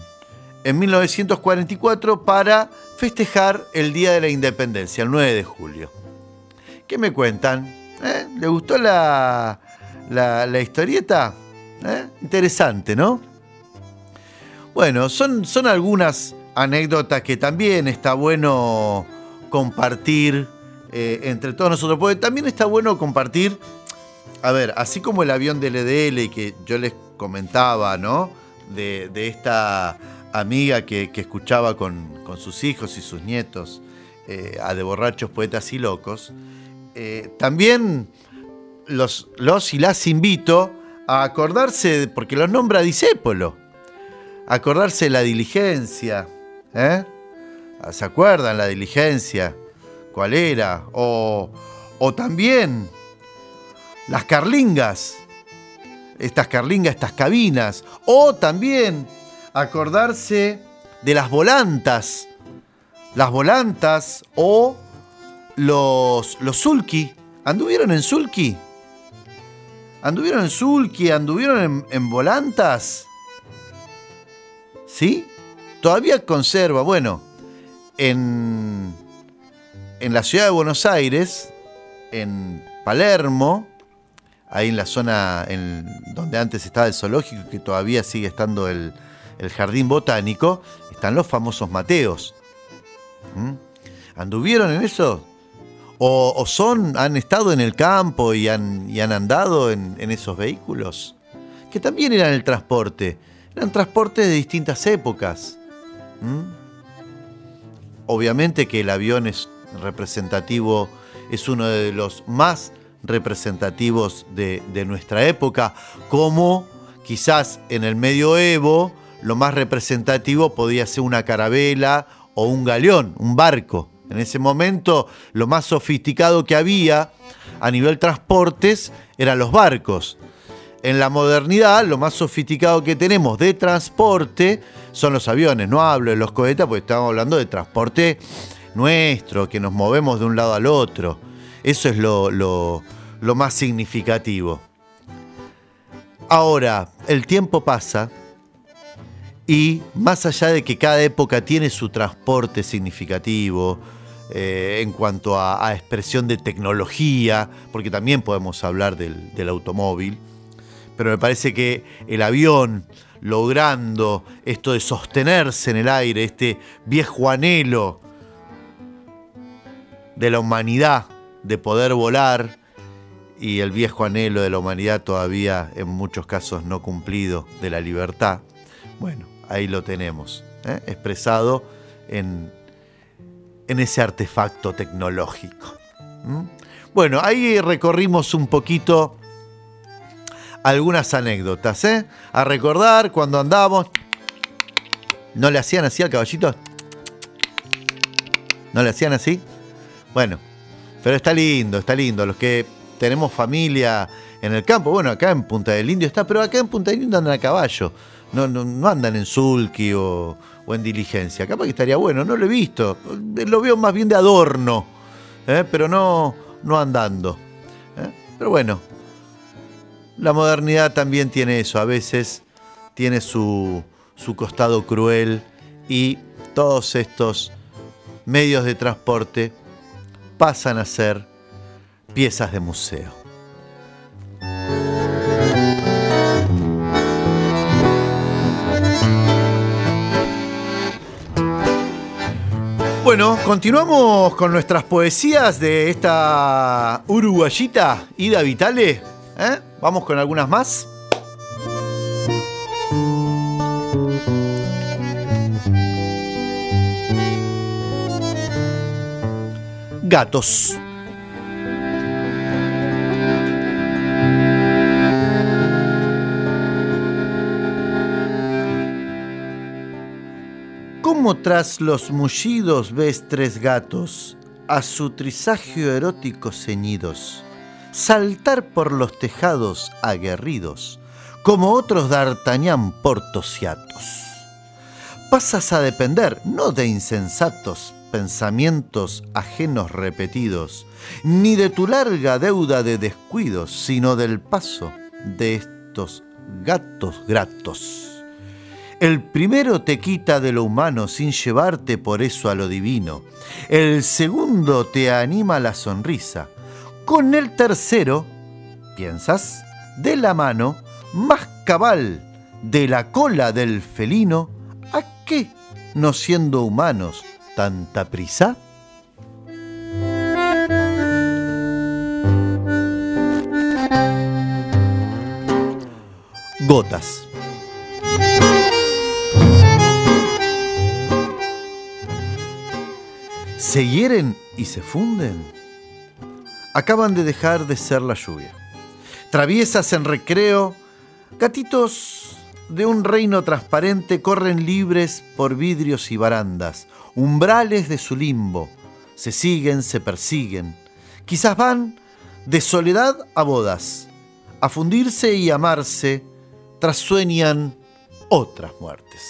1944 para festejar el Día de la Independencia, el 9 de julio. ¿Qué me cuentan? ¿Le gustó la historieta? Interesante, ¿no? Bueno, son algunas anécdotas que también está bueno compartir entre todos nosotros, porque también está bueno compartir, a ver, así como el avión del DLDL que yo les comentaba, ¿no? De esta amiga que escuchaba con sus hijos y sus nietos a De Borrachos, Poetas y Locos, también los y las invito a acordarse, porque los nombra Discépolo, acordarse de La Diligencia, ¿se acuerdan La Diligencia? ¿Cuál era? O también las carlingas, estas cabinas, o también acordarse de las volantas o los sulky. ¿Anduvieron en sulky? ¿Anduvieron en volantas? ¿Sí? Todavía conserva, bueno, en la ciudad de Buenos Aires, en Palermo, ahí en la zona donde antes estaba el zoológico, que todavía sigue estando el jardín botánico, están los famosos Mateos. ¿Anduvieron en eso? ¿O han estado en el campo y han andado en esos vehículos? Que también eran el transporte. Eran transportes de distintas épocas. Obviamente que el avión es representativo, es uno de los más representativos de nuestra época, como quizás en el medioevo lo más representativo podía ser una carabela o un galeón, un barco. En ese momento lo más sofisticado que había a nivel transportes eran los barcos. En la modernidad lo más sofisticado que tenemos de transporte son los aviones. No hablo de los cohetes porque estamos hablando de transporte nuestro, que nos movemos de un lado al otro. Eso es lo más significativo. Ahora, el tiempo pasa y más allá de que cada época tiene su transporte significativo, en cuanto a expresión de tecnología, porque también podemos hablar del automóvil, pero me parece que el avión, logrando esto de sostenerse en el aire, este viejo anhelo de la humanidad de poder volar, y el viejo anhelo de la humanidad todavía en muchos casos no cumplido, de la libertad, bueno, ahí lo tenemos, expresado en ese artefacto tecnológico. Bueno, ahí recorrimos un poquito algunas anécdotas, a recordar cuando andábamos. ¿No le hacían así al caballito? ¿No le hacían así? Bueno, pero está lindo. Los que tenemos familia en el campo, bueno, acá en Punta del Indio está, pero acá en Punta del Indio andan a caballo. No andan en sulky o en diligencia. Capaz que estaría bueno, no lo he visto. Lo veo más bien de adorno, pero no andando. Pero bueno, la modernidad también tiene eso. A veces tiene su costado cruel y todos estos medios de transporte pasan a ser piezas de museo. Bueno, continuamos con nuestras poesías de esta uruguayita Ida Vitale. Vamos con algunas más. Gatos. Como tras los mullidos ves tres gatos, a su trisagio erótico ceñidos, saltar por los tejados aguerridos, como otros d'Artagnan portosiatos. Pasas a depender, no de insensatos pensamientos ajenos repetidos, ni de tu larga deuda de descuidos, sino del paso de estos gatos gratos. El primero te quita de lo humano sin llevarte por eso a lo divino. El segundo te anima la sonrisa. Con el tercero, piensas, de la mano, más cabal de la cola del felino, ¿a qué, no siendo humanos, tanta prisa? Gotas. ¿Se hieren y se funden? Acaban de dejar de ser la lluvia. Traviesas en recreo, gatitos de un reino transparente corren libres por vidrios y barandas, umbrales de su limbo. Se siguen, se persiguen. Quizás van de soledad a bodas, a fundirse y amarse, tras sueñan otras muertes.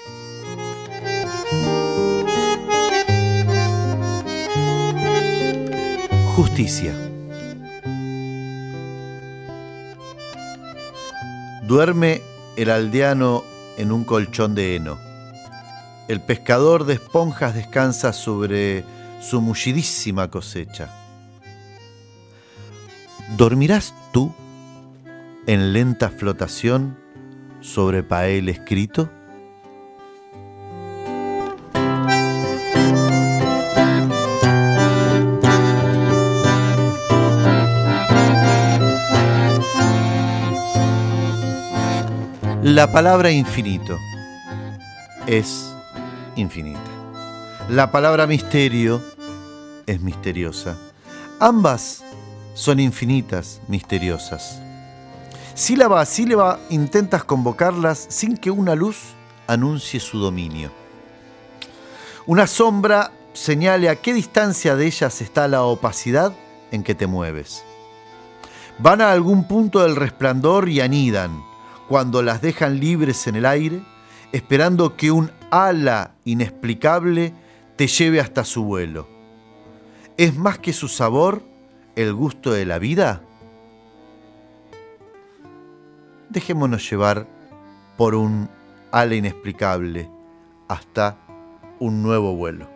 Justicia. Duerme el aldeano en un colchón de heno. El pescador de esponjas descansa sobre su mullidísima cosecha. ¿Dormirás tú en lenta flotación sobre pael escrito? La palabra infinito es infinita. La palabra misterio es misteriosa. Ambas son infinitas, misteriosas. Sílaba a sílaba intentas convocarlas sin que una luz anuncie su dominio. Una sombra señale a qué distancia de ellas está la opacidad en que te mueves. Van a algún punto del resplandor y anidan, cuando las dejan libres en el aire, esperando que un ala inexplicable te lleve hasta su vuelo. ¿Es más que su sabor el gusto de la vida? Dejémonos llevar por un ala inexplicable hasta un nuevo vuelo.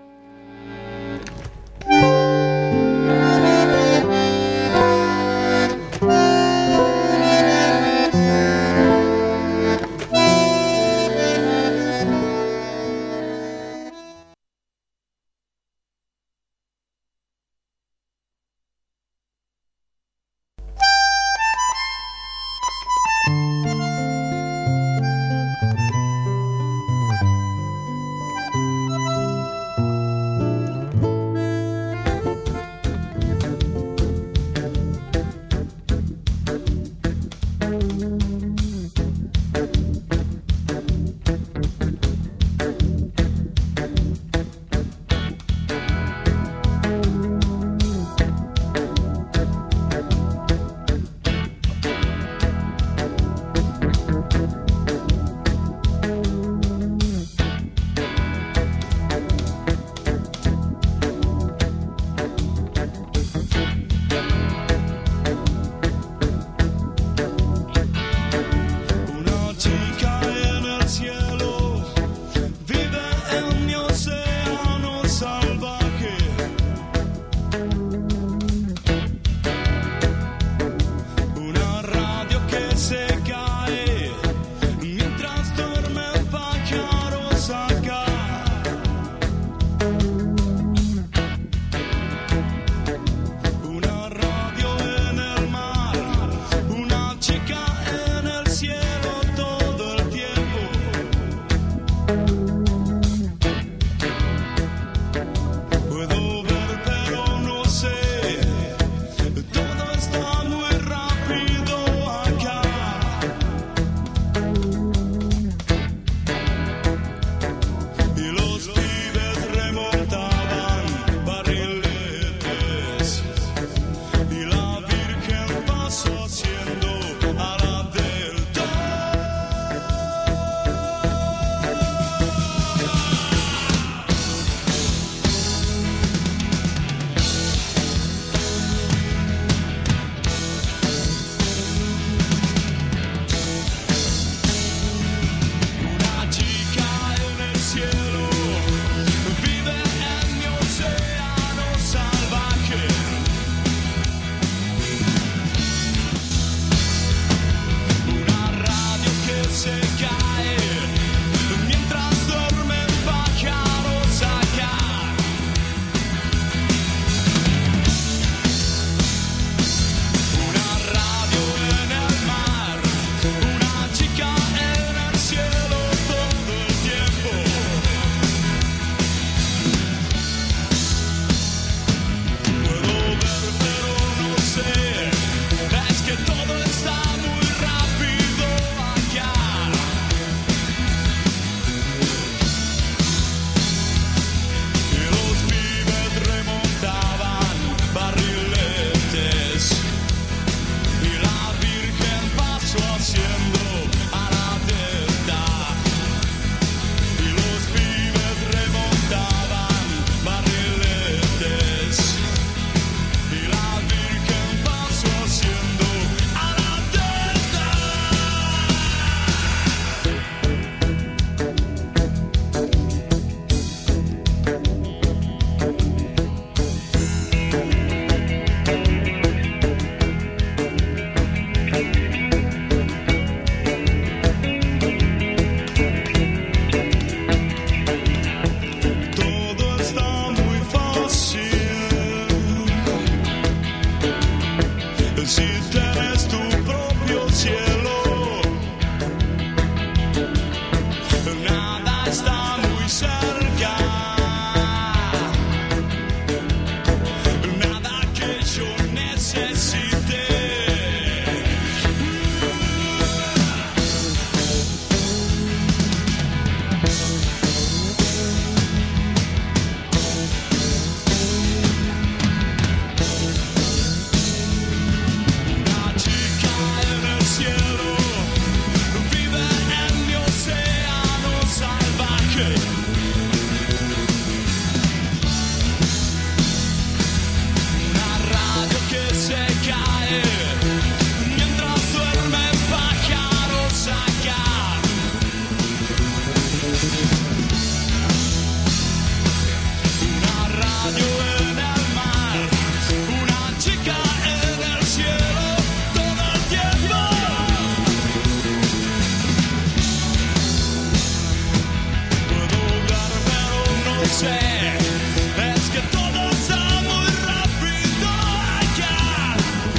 sé es que todo está muy rápido acá.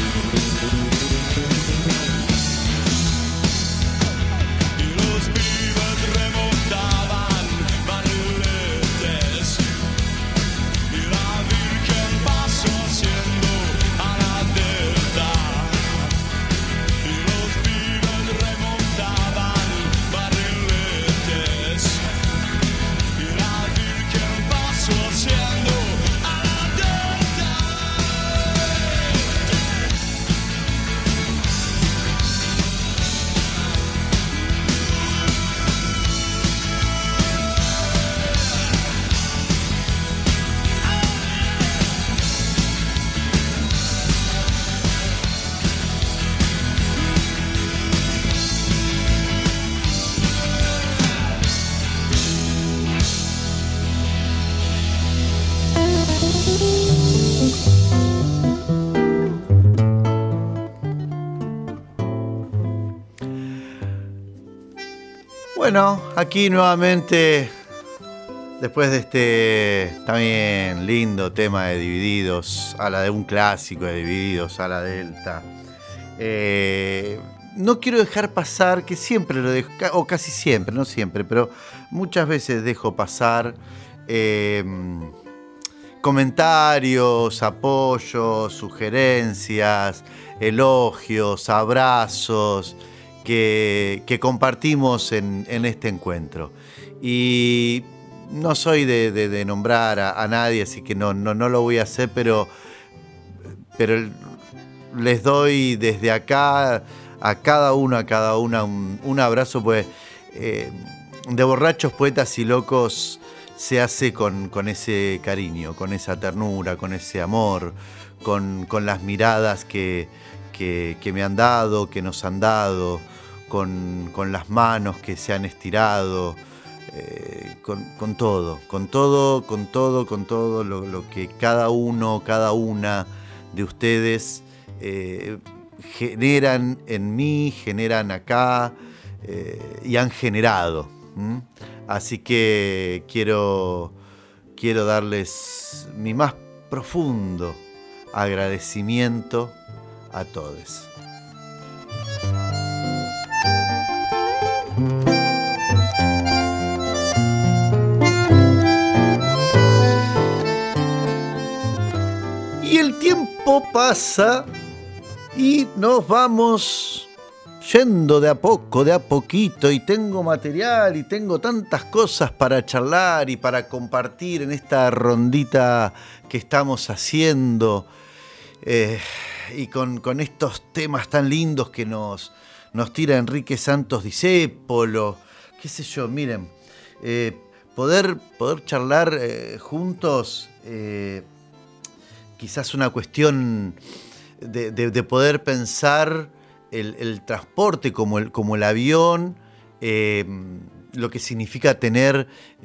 Y los pibes remontaban barriletes y la Virgen pasó haciendo a la delta. Y los pibes remontaban barriletes y la Virgen pasó haciendo a la delta. Bueno, aquí nuevamente, después de este también lindo tema de Divididos, a la de un clásico de Divididos, a la Delta. No quiero dejar pasar, que siempre lo dejo, o casi siempre, no siempre, pero muchas veces dejo pasar comentarios, apoyos, sugerencias, elogios, abrazos que compartimos en este encuentro. Y no soy de nombrar a nadie, así que no lo voy a hacer, pero les doy desde acá a cada una un abrazo, pues de Borrachos, Poetas y Locos se hace con ese cariño, con esa ternura, con ese amor, con las miradas que me han dado, que nos han dado, con las manos que se han estirado, con todo lo que cada uno, cada una de ustedes generan en mí, generan acá y han generado. Así que quiero darles mi más profundo agradecimiento a todos. Y el tiempo pasa y nos vamos yendo de a poco, de a poquito, y tengo material y tengo tantas cosas para charlar y para compartir en esta rondita que estamos haciendo, y con estos temas tan lindos que nos tira Enrique Santos Discépolo, qué sé yo, miren, poder charlar juntos, quizás una cuestión de poder pensar el transporte como el avión, lo que significa tener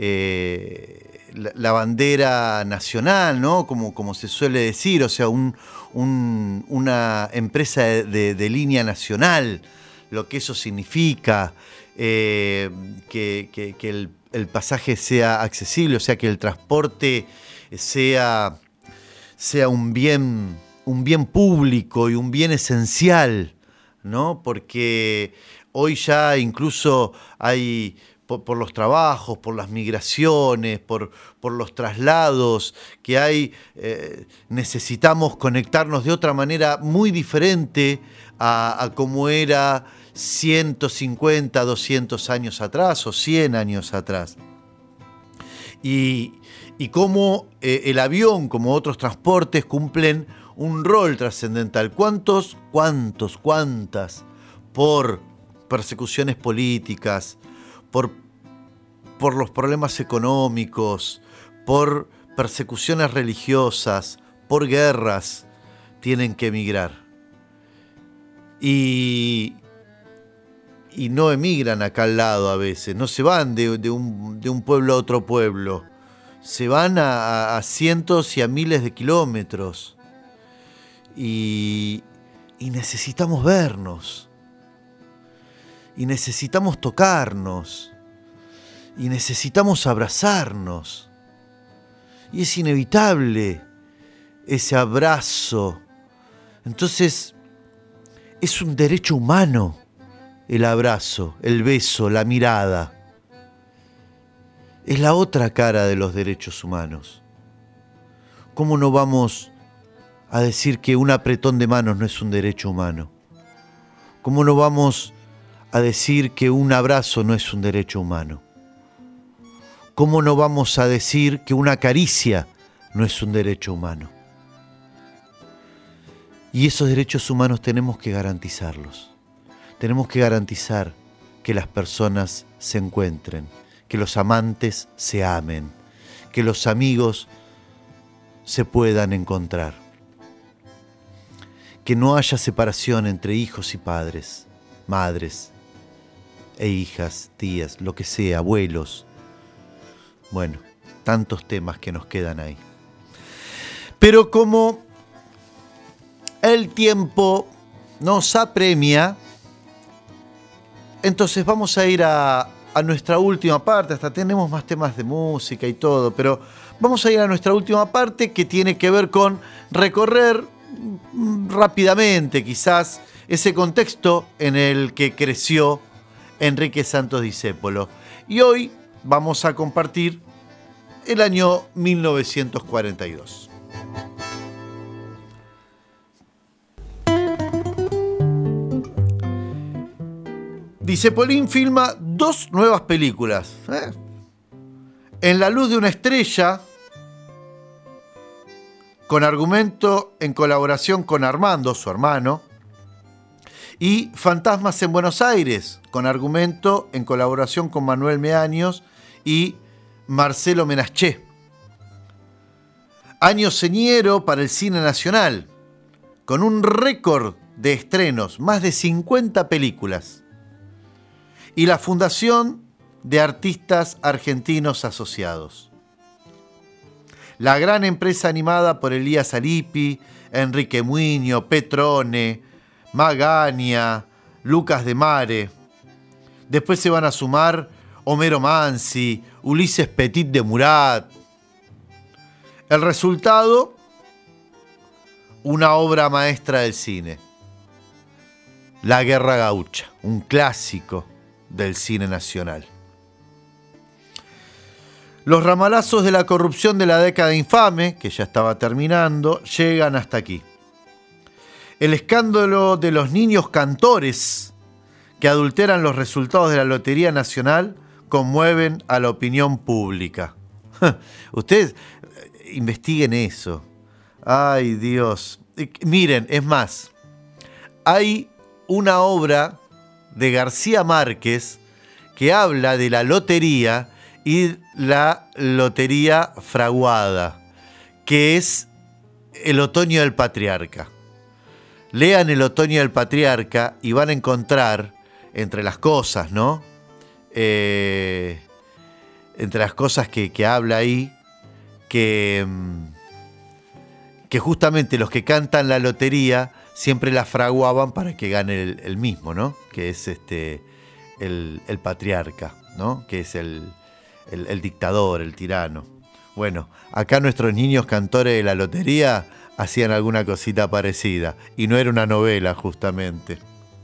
la bandera nacional, ¿no? Como se suele decir, o sea, una empresa de línea nacional, lo que eso significa, que el pasaje sea accesible, o sea, que el transporte sea un bien público y un bien esencial, ¿no? Porque hoy ya incluso hay, por los trabajos, por las migraciones, por los traslados que hay, necesitamos conectarnos de otra manera muy diferente a como era 150, 200 años atrás o 100 años atrás. Y cómo el avión, como otros transportes, cumplen un rol trascendental. ¿Cuántas por persecuciones políticas, por los problemas económicos, por persecuciones religiosas, por guerras, tienen que emigrar? Y no emigran acá al lado a veces, no se van de un pueblo a otro pueblo, se van a cientos y a miles de kilómetros. Y necesitamos vernos, y necesitamos tocarnos, y necesitamos abrazarnos, y es inevitable ese abrazo. Entonces, es un derecho humano el abrazo, el beso, la mirada. Es la otra cara de los derechos humanos. ¿Cómo no vamos a decir que un apretón de manos no es un derecho humano? ¿Cómo no vamos a decir que un abrazo no es un derecho humano? ¿Cómo no vamos a decir que una caricia no es un derecho humano? Y esos derechos humanos tenemos que garantizarlos. Tenemos que garantizar que las personas se encuentren, que los amantes se amen, que los amigos se puedan encontrar, que no haya separación entre hijos y padres, madres e hijas, tías, lo que sea, abuelos. Bueno, tantos temas que nos quedan ahí. Pero como el tiempo nos apremia, entonces vamos a ir a nuestra última parte. Hasta tenemos más temas de música y todo, pero vamos a ir a nuestra última parte, que tiene que ver con recorrer rápidamente quizás ese contexto en el que creció Enrique Santos Discépolo. Y hoy vamos a compartir el año 1942. Discepolín filma 2 nuevas películas. En la luz de una estrella, con argumento en colaboración con Armando, su hermano, y Fantasmas en Buenos Aires, con argumento en colaboración con Manuel Meaños y Marcelo Menaché. Año señero para el cine nacional, con un récord de estrenos, más de 50 películas. Y la Fundación de Artistas Argentinos Asociados. La gran empresa animada por Elías Alipi, Enrique Muiño, Petrone, Magaña, Lucas de Mare. Después se van a sumar Homero Mansi, Ulises Petit de Murat. El resultado, una obra maestra del cine. La Guerra Gaucha, un clásico del cine nacional. Los ramalazos de la corrupción de la década infame, que ya estaba terminando, llegan hasta aquí. El escándalo de los niños cantores que adulteran los resultados de la Lotería Nacional conmueven a la opinión pública. Ustedes investiguen eso. Ay, Dios. Miren, es más, hay una obra de García Márquez que habla de la lotería y la lotería fraguada, que es El Otoño del Patriarca. Lean El Otoño del Patriarca y van a encontrar, entre las cosas, ¿no? Entre las cosas que habla ahí, que justamente los que cantan la lotería siempre la fraguaban para que gane el mismo, ¿no? Que es el patriarca, ¿no? Que es el dictador, el tirano. Bueno, acá nuestros niños cantores de la lotería hacían alguna cosita parecida. Y no era una novela, justamente.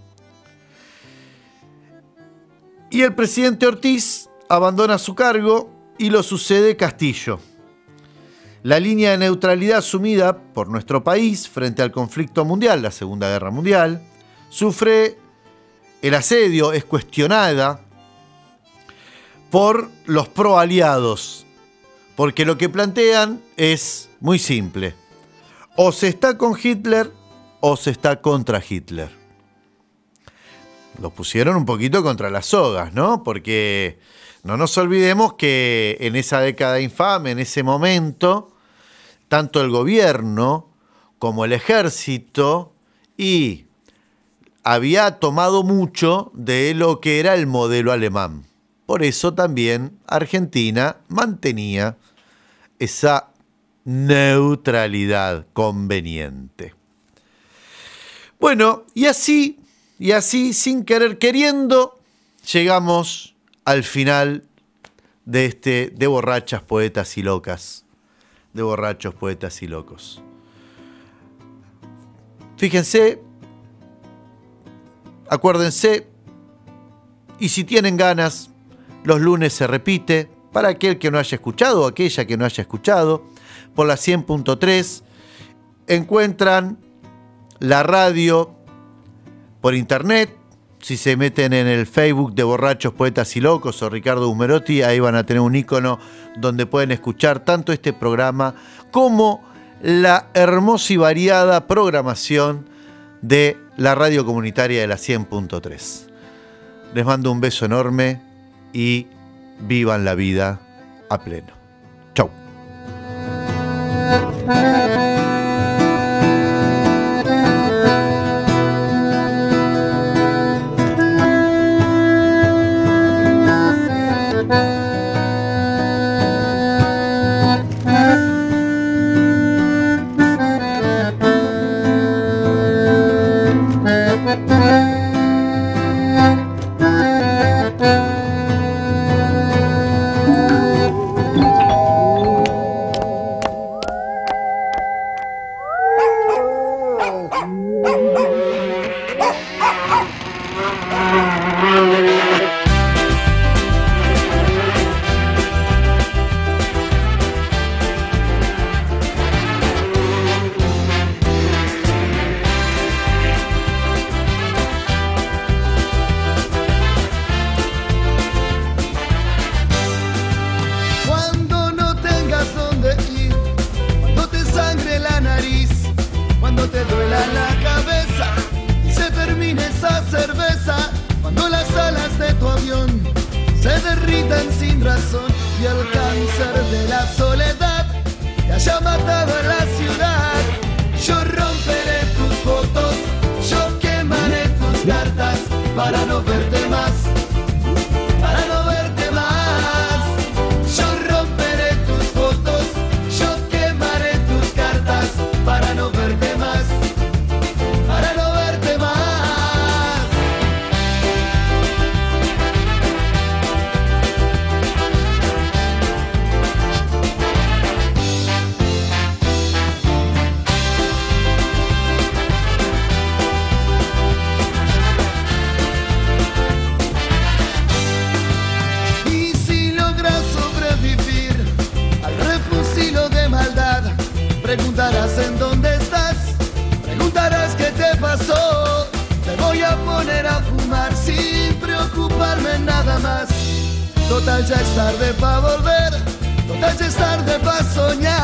Y el presidente Ortiz abandona su cargo y lo sucede Castillo. La línea de neutralidad asumida por nuestro país frente al conflicto mundial, la Segunda Guerra Mundial, sufre el asedio, es cuestionada por los proaliados, porque lo que plantean es muy simple. O se está con Hitler o se está contra Hitler. Lo pusieron un poquito contra las sogas, ¿no? Porque no nos olvidemos que en esa década infame, en ese momento, tanto el gobierno como el ejército había tomado mucho de lo que era el modelo alemán. Por eso también Argentina mantenía esa neutralidad conveniente. Bueno, y así, sin querer queriendo, llegamos al final de Borrachas, Poetas y Locas, de Borrachos, Poetas y Locos. Fíjense, acuérdense, y si tienen ganas, los lunes se repite, para aquel que no haya escuchado o aquella que no haya escuchado, por la 100.3, encuentran la radio por internet. Si se meten en el Facebook de Borrachos, Poetas y Locos o Ricardo Usmerotti, ahí van a tener un icono donde pueden escuchar tanto este programa como la hermosa y variada programación de la radio comunitaria de la 100.3. Les mando un beso enorme y vivan la vida a pleno. Chau. Preguntarás en dónde estás, preguntarás qué te pasó. Te voy a poner a fumar sin preocuparme nada más. Total ya es tarde pa' volver, total ya es tarde pa' soñar.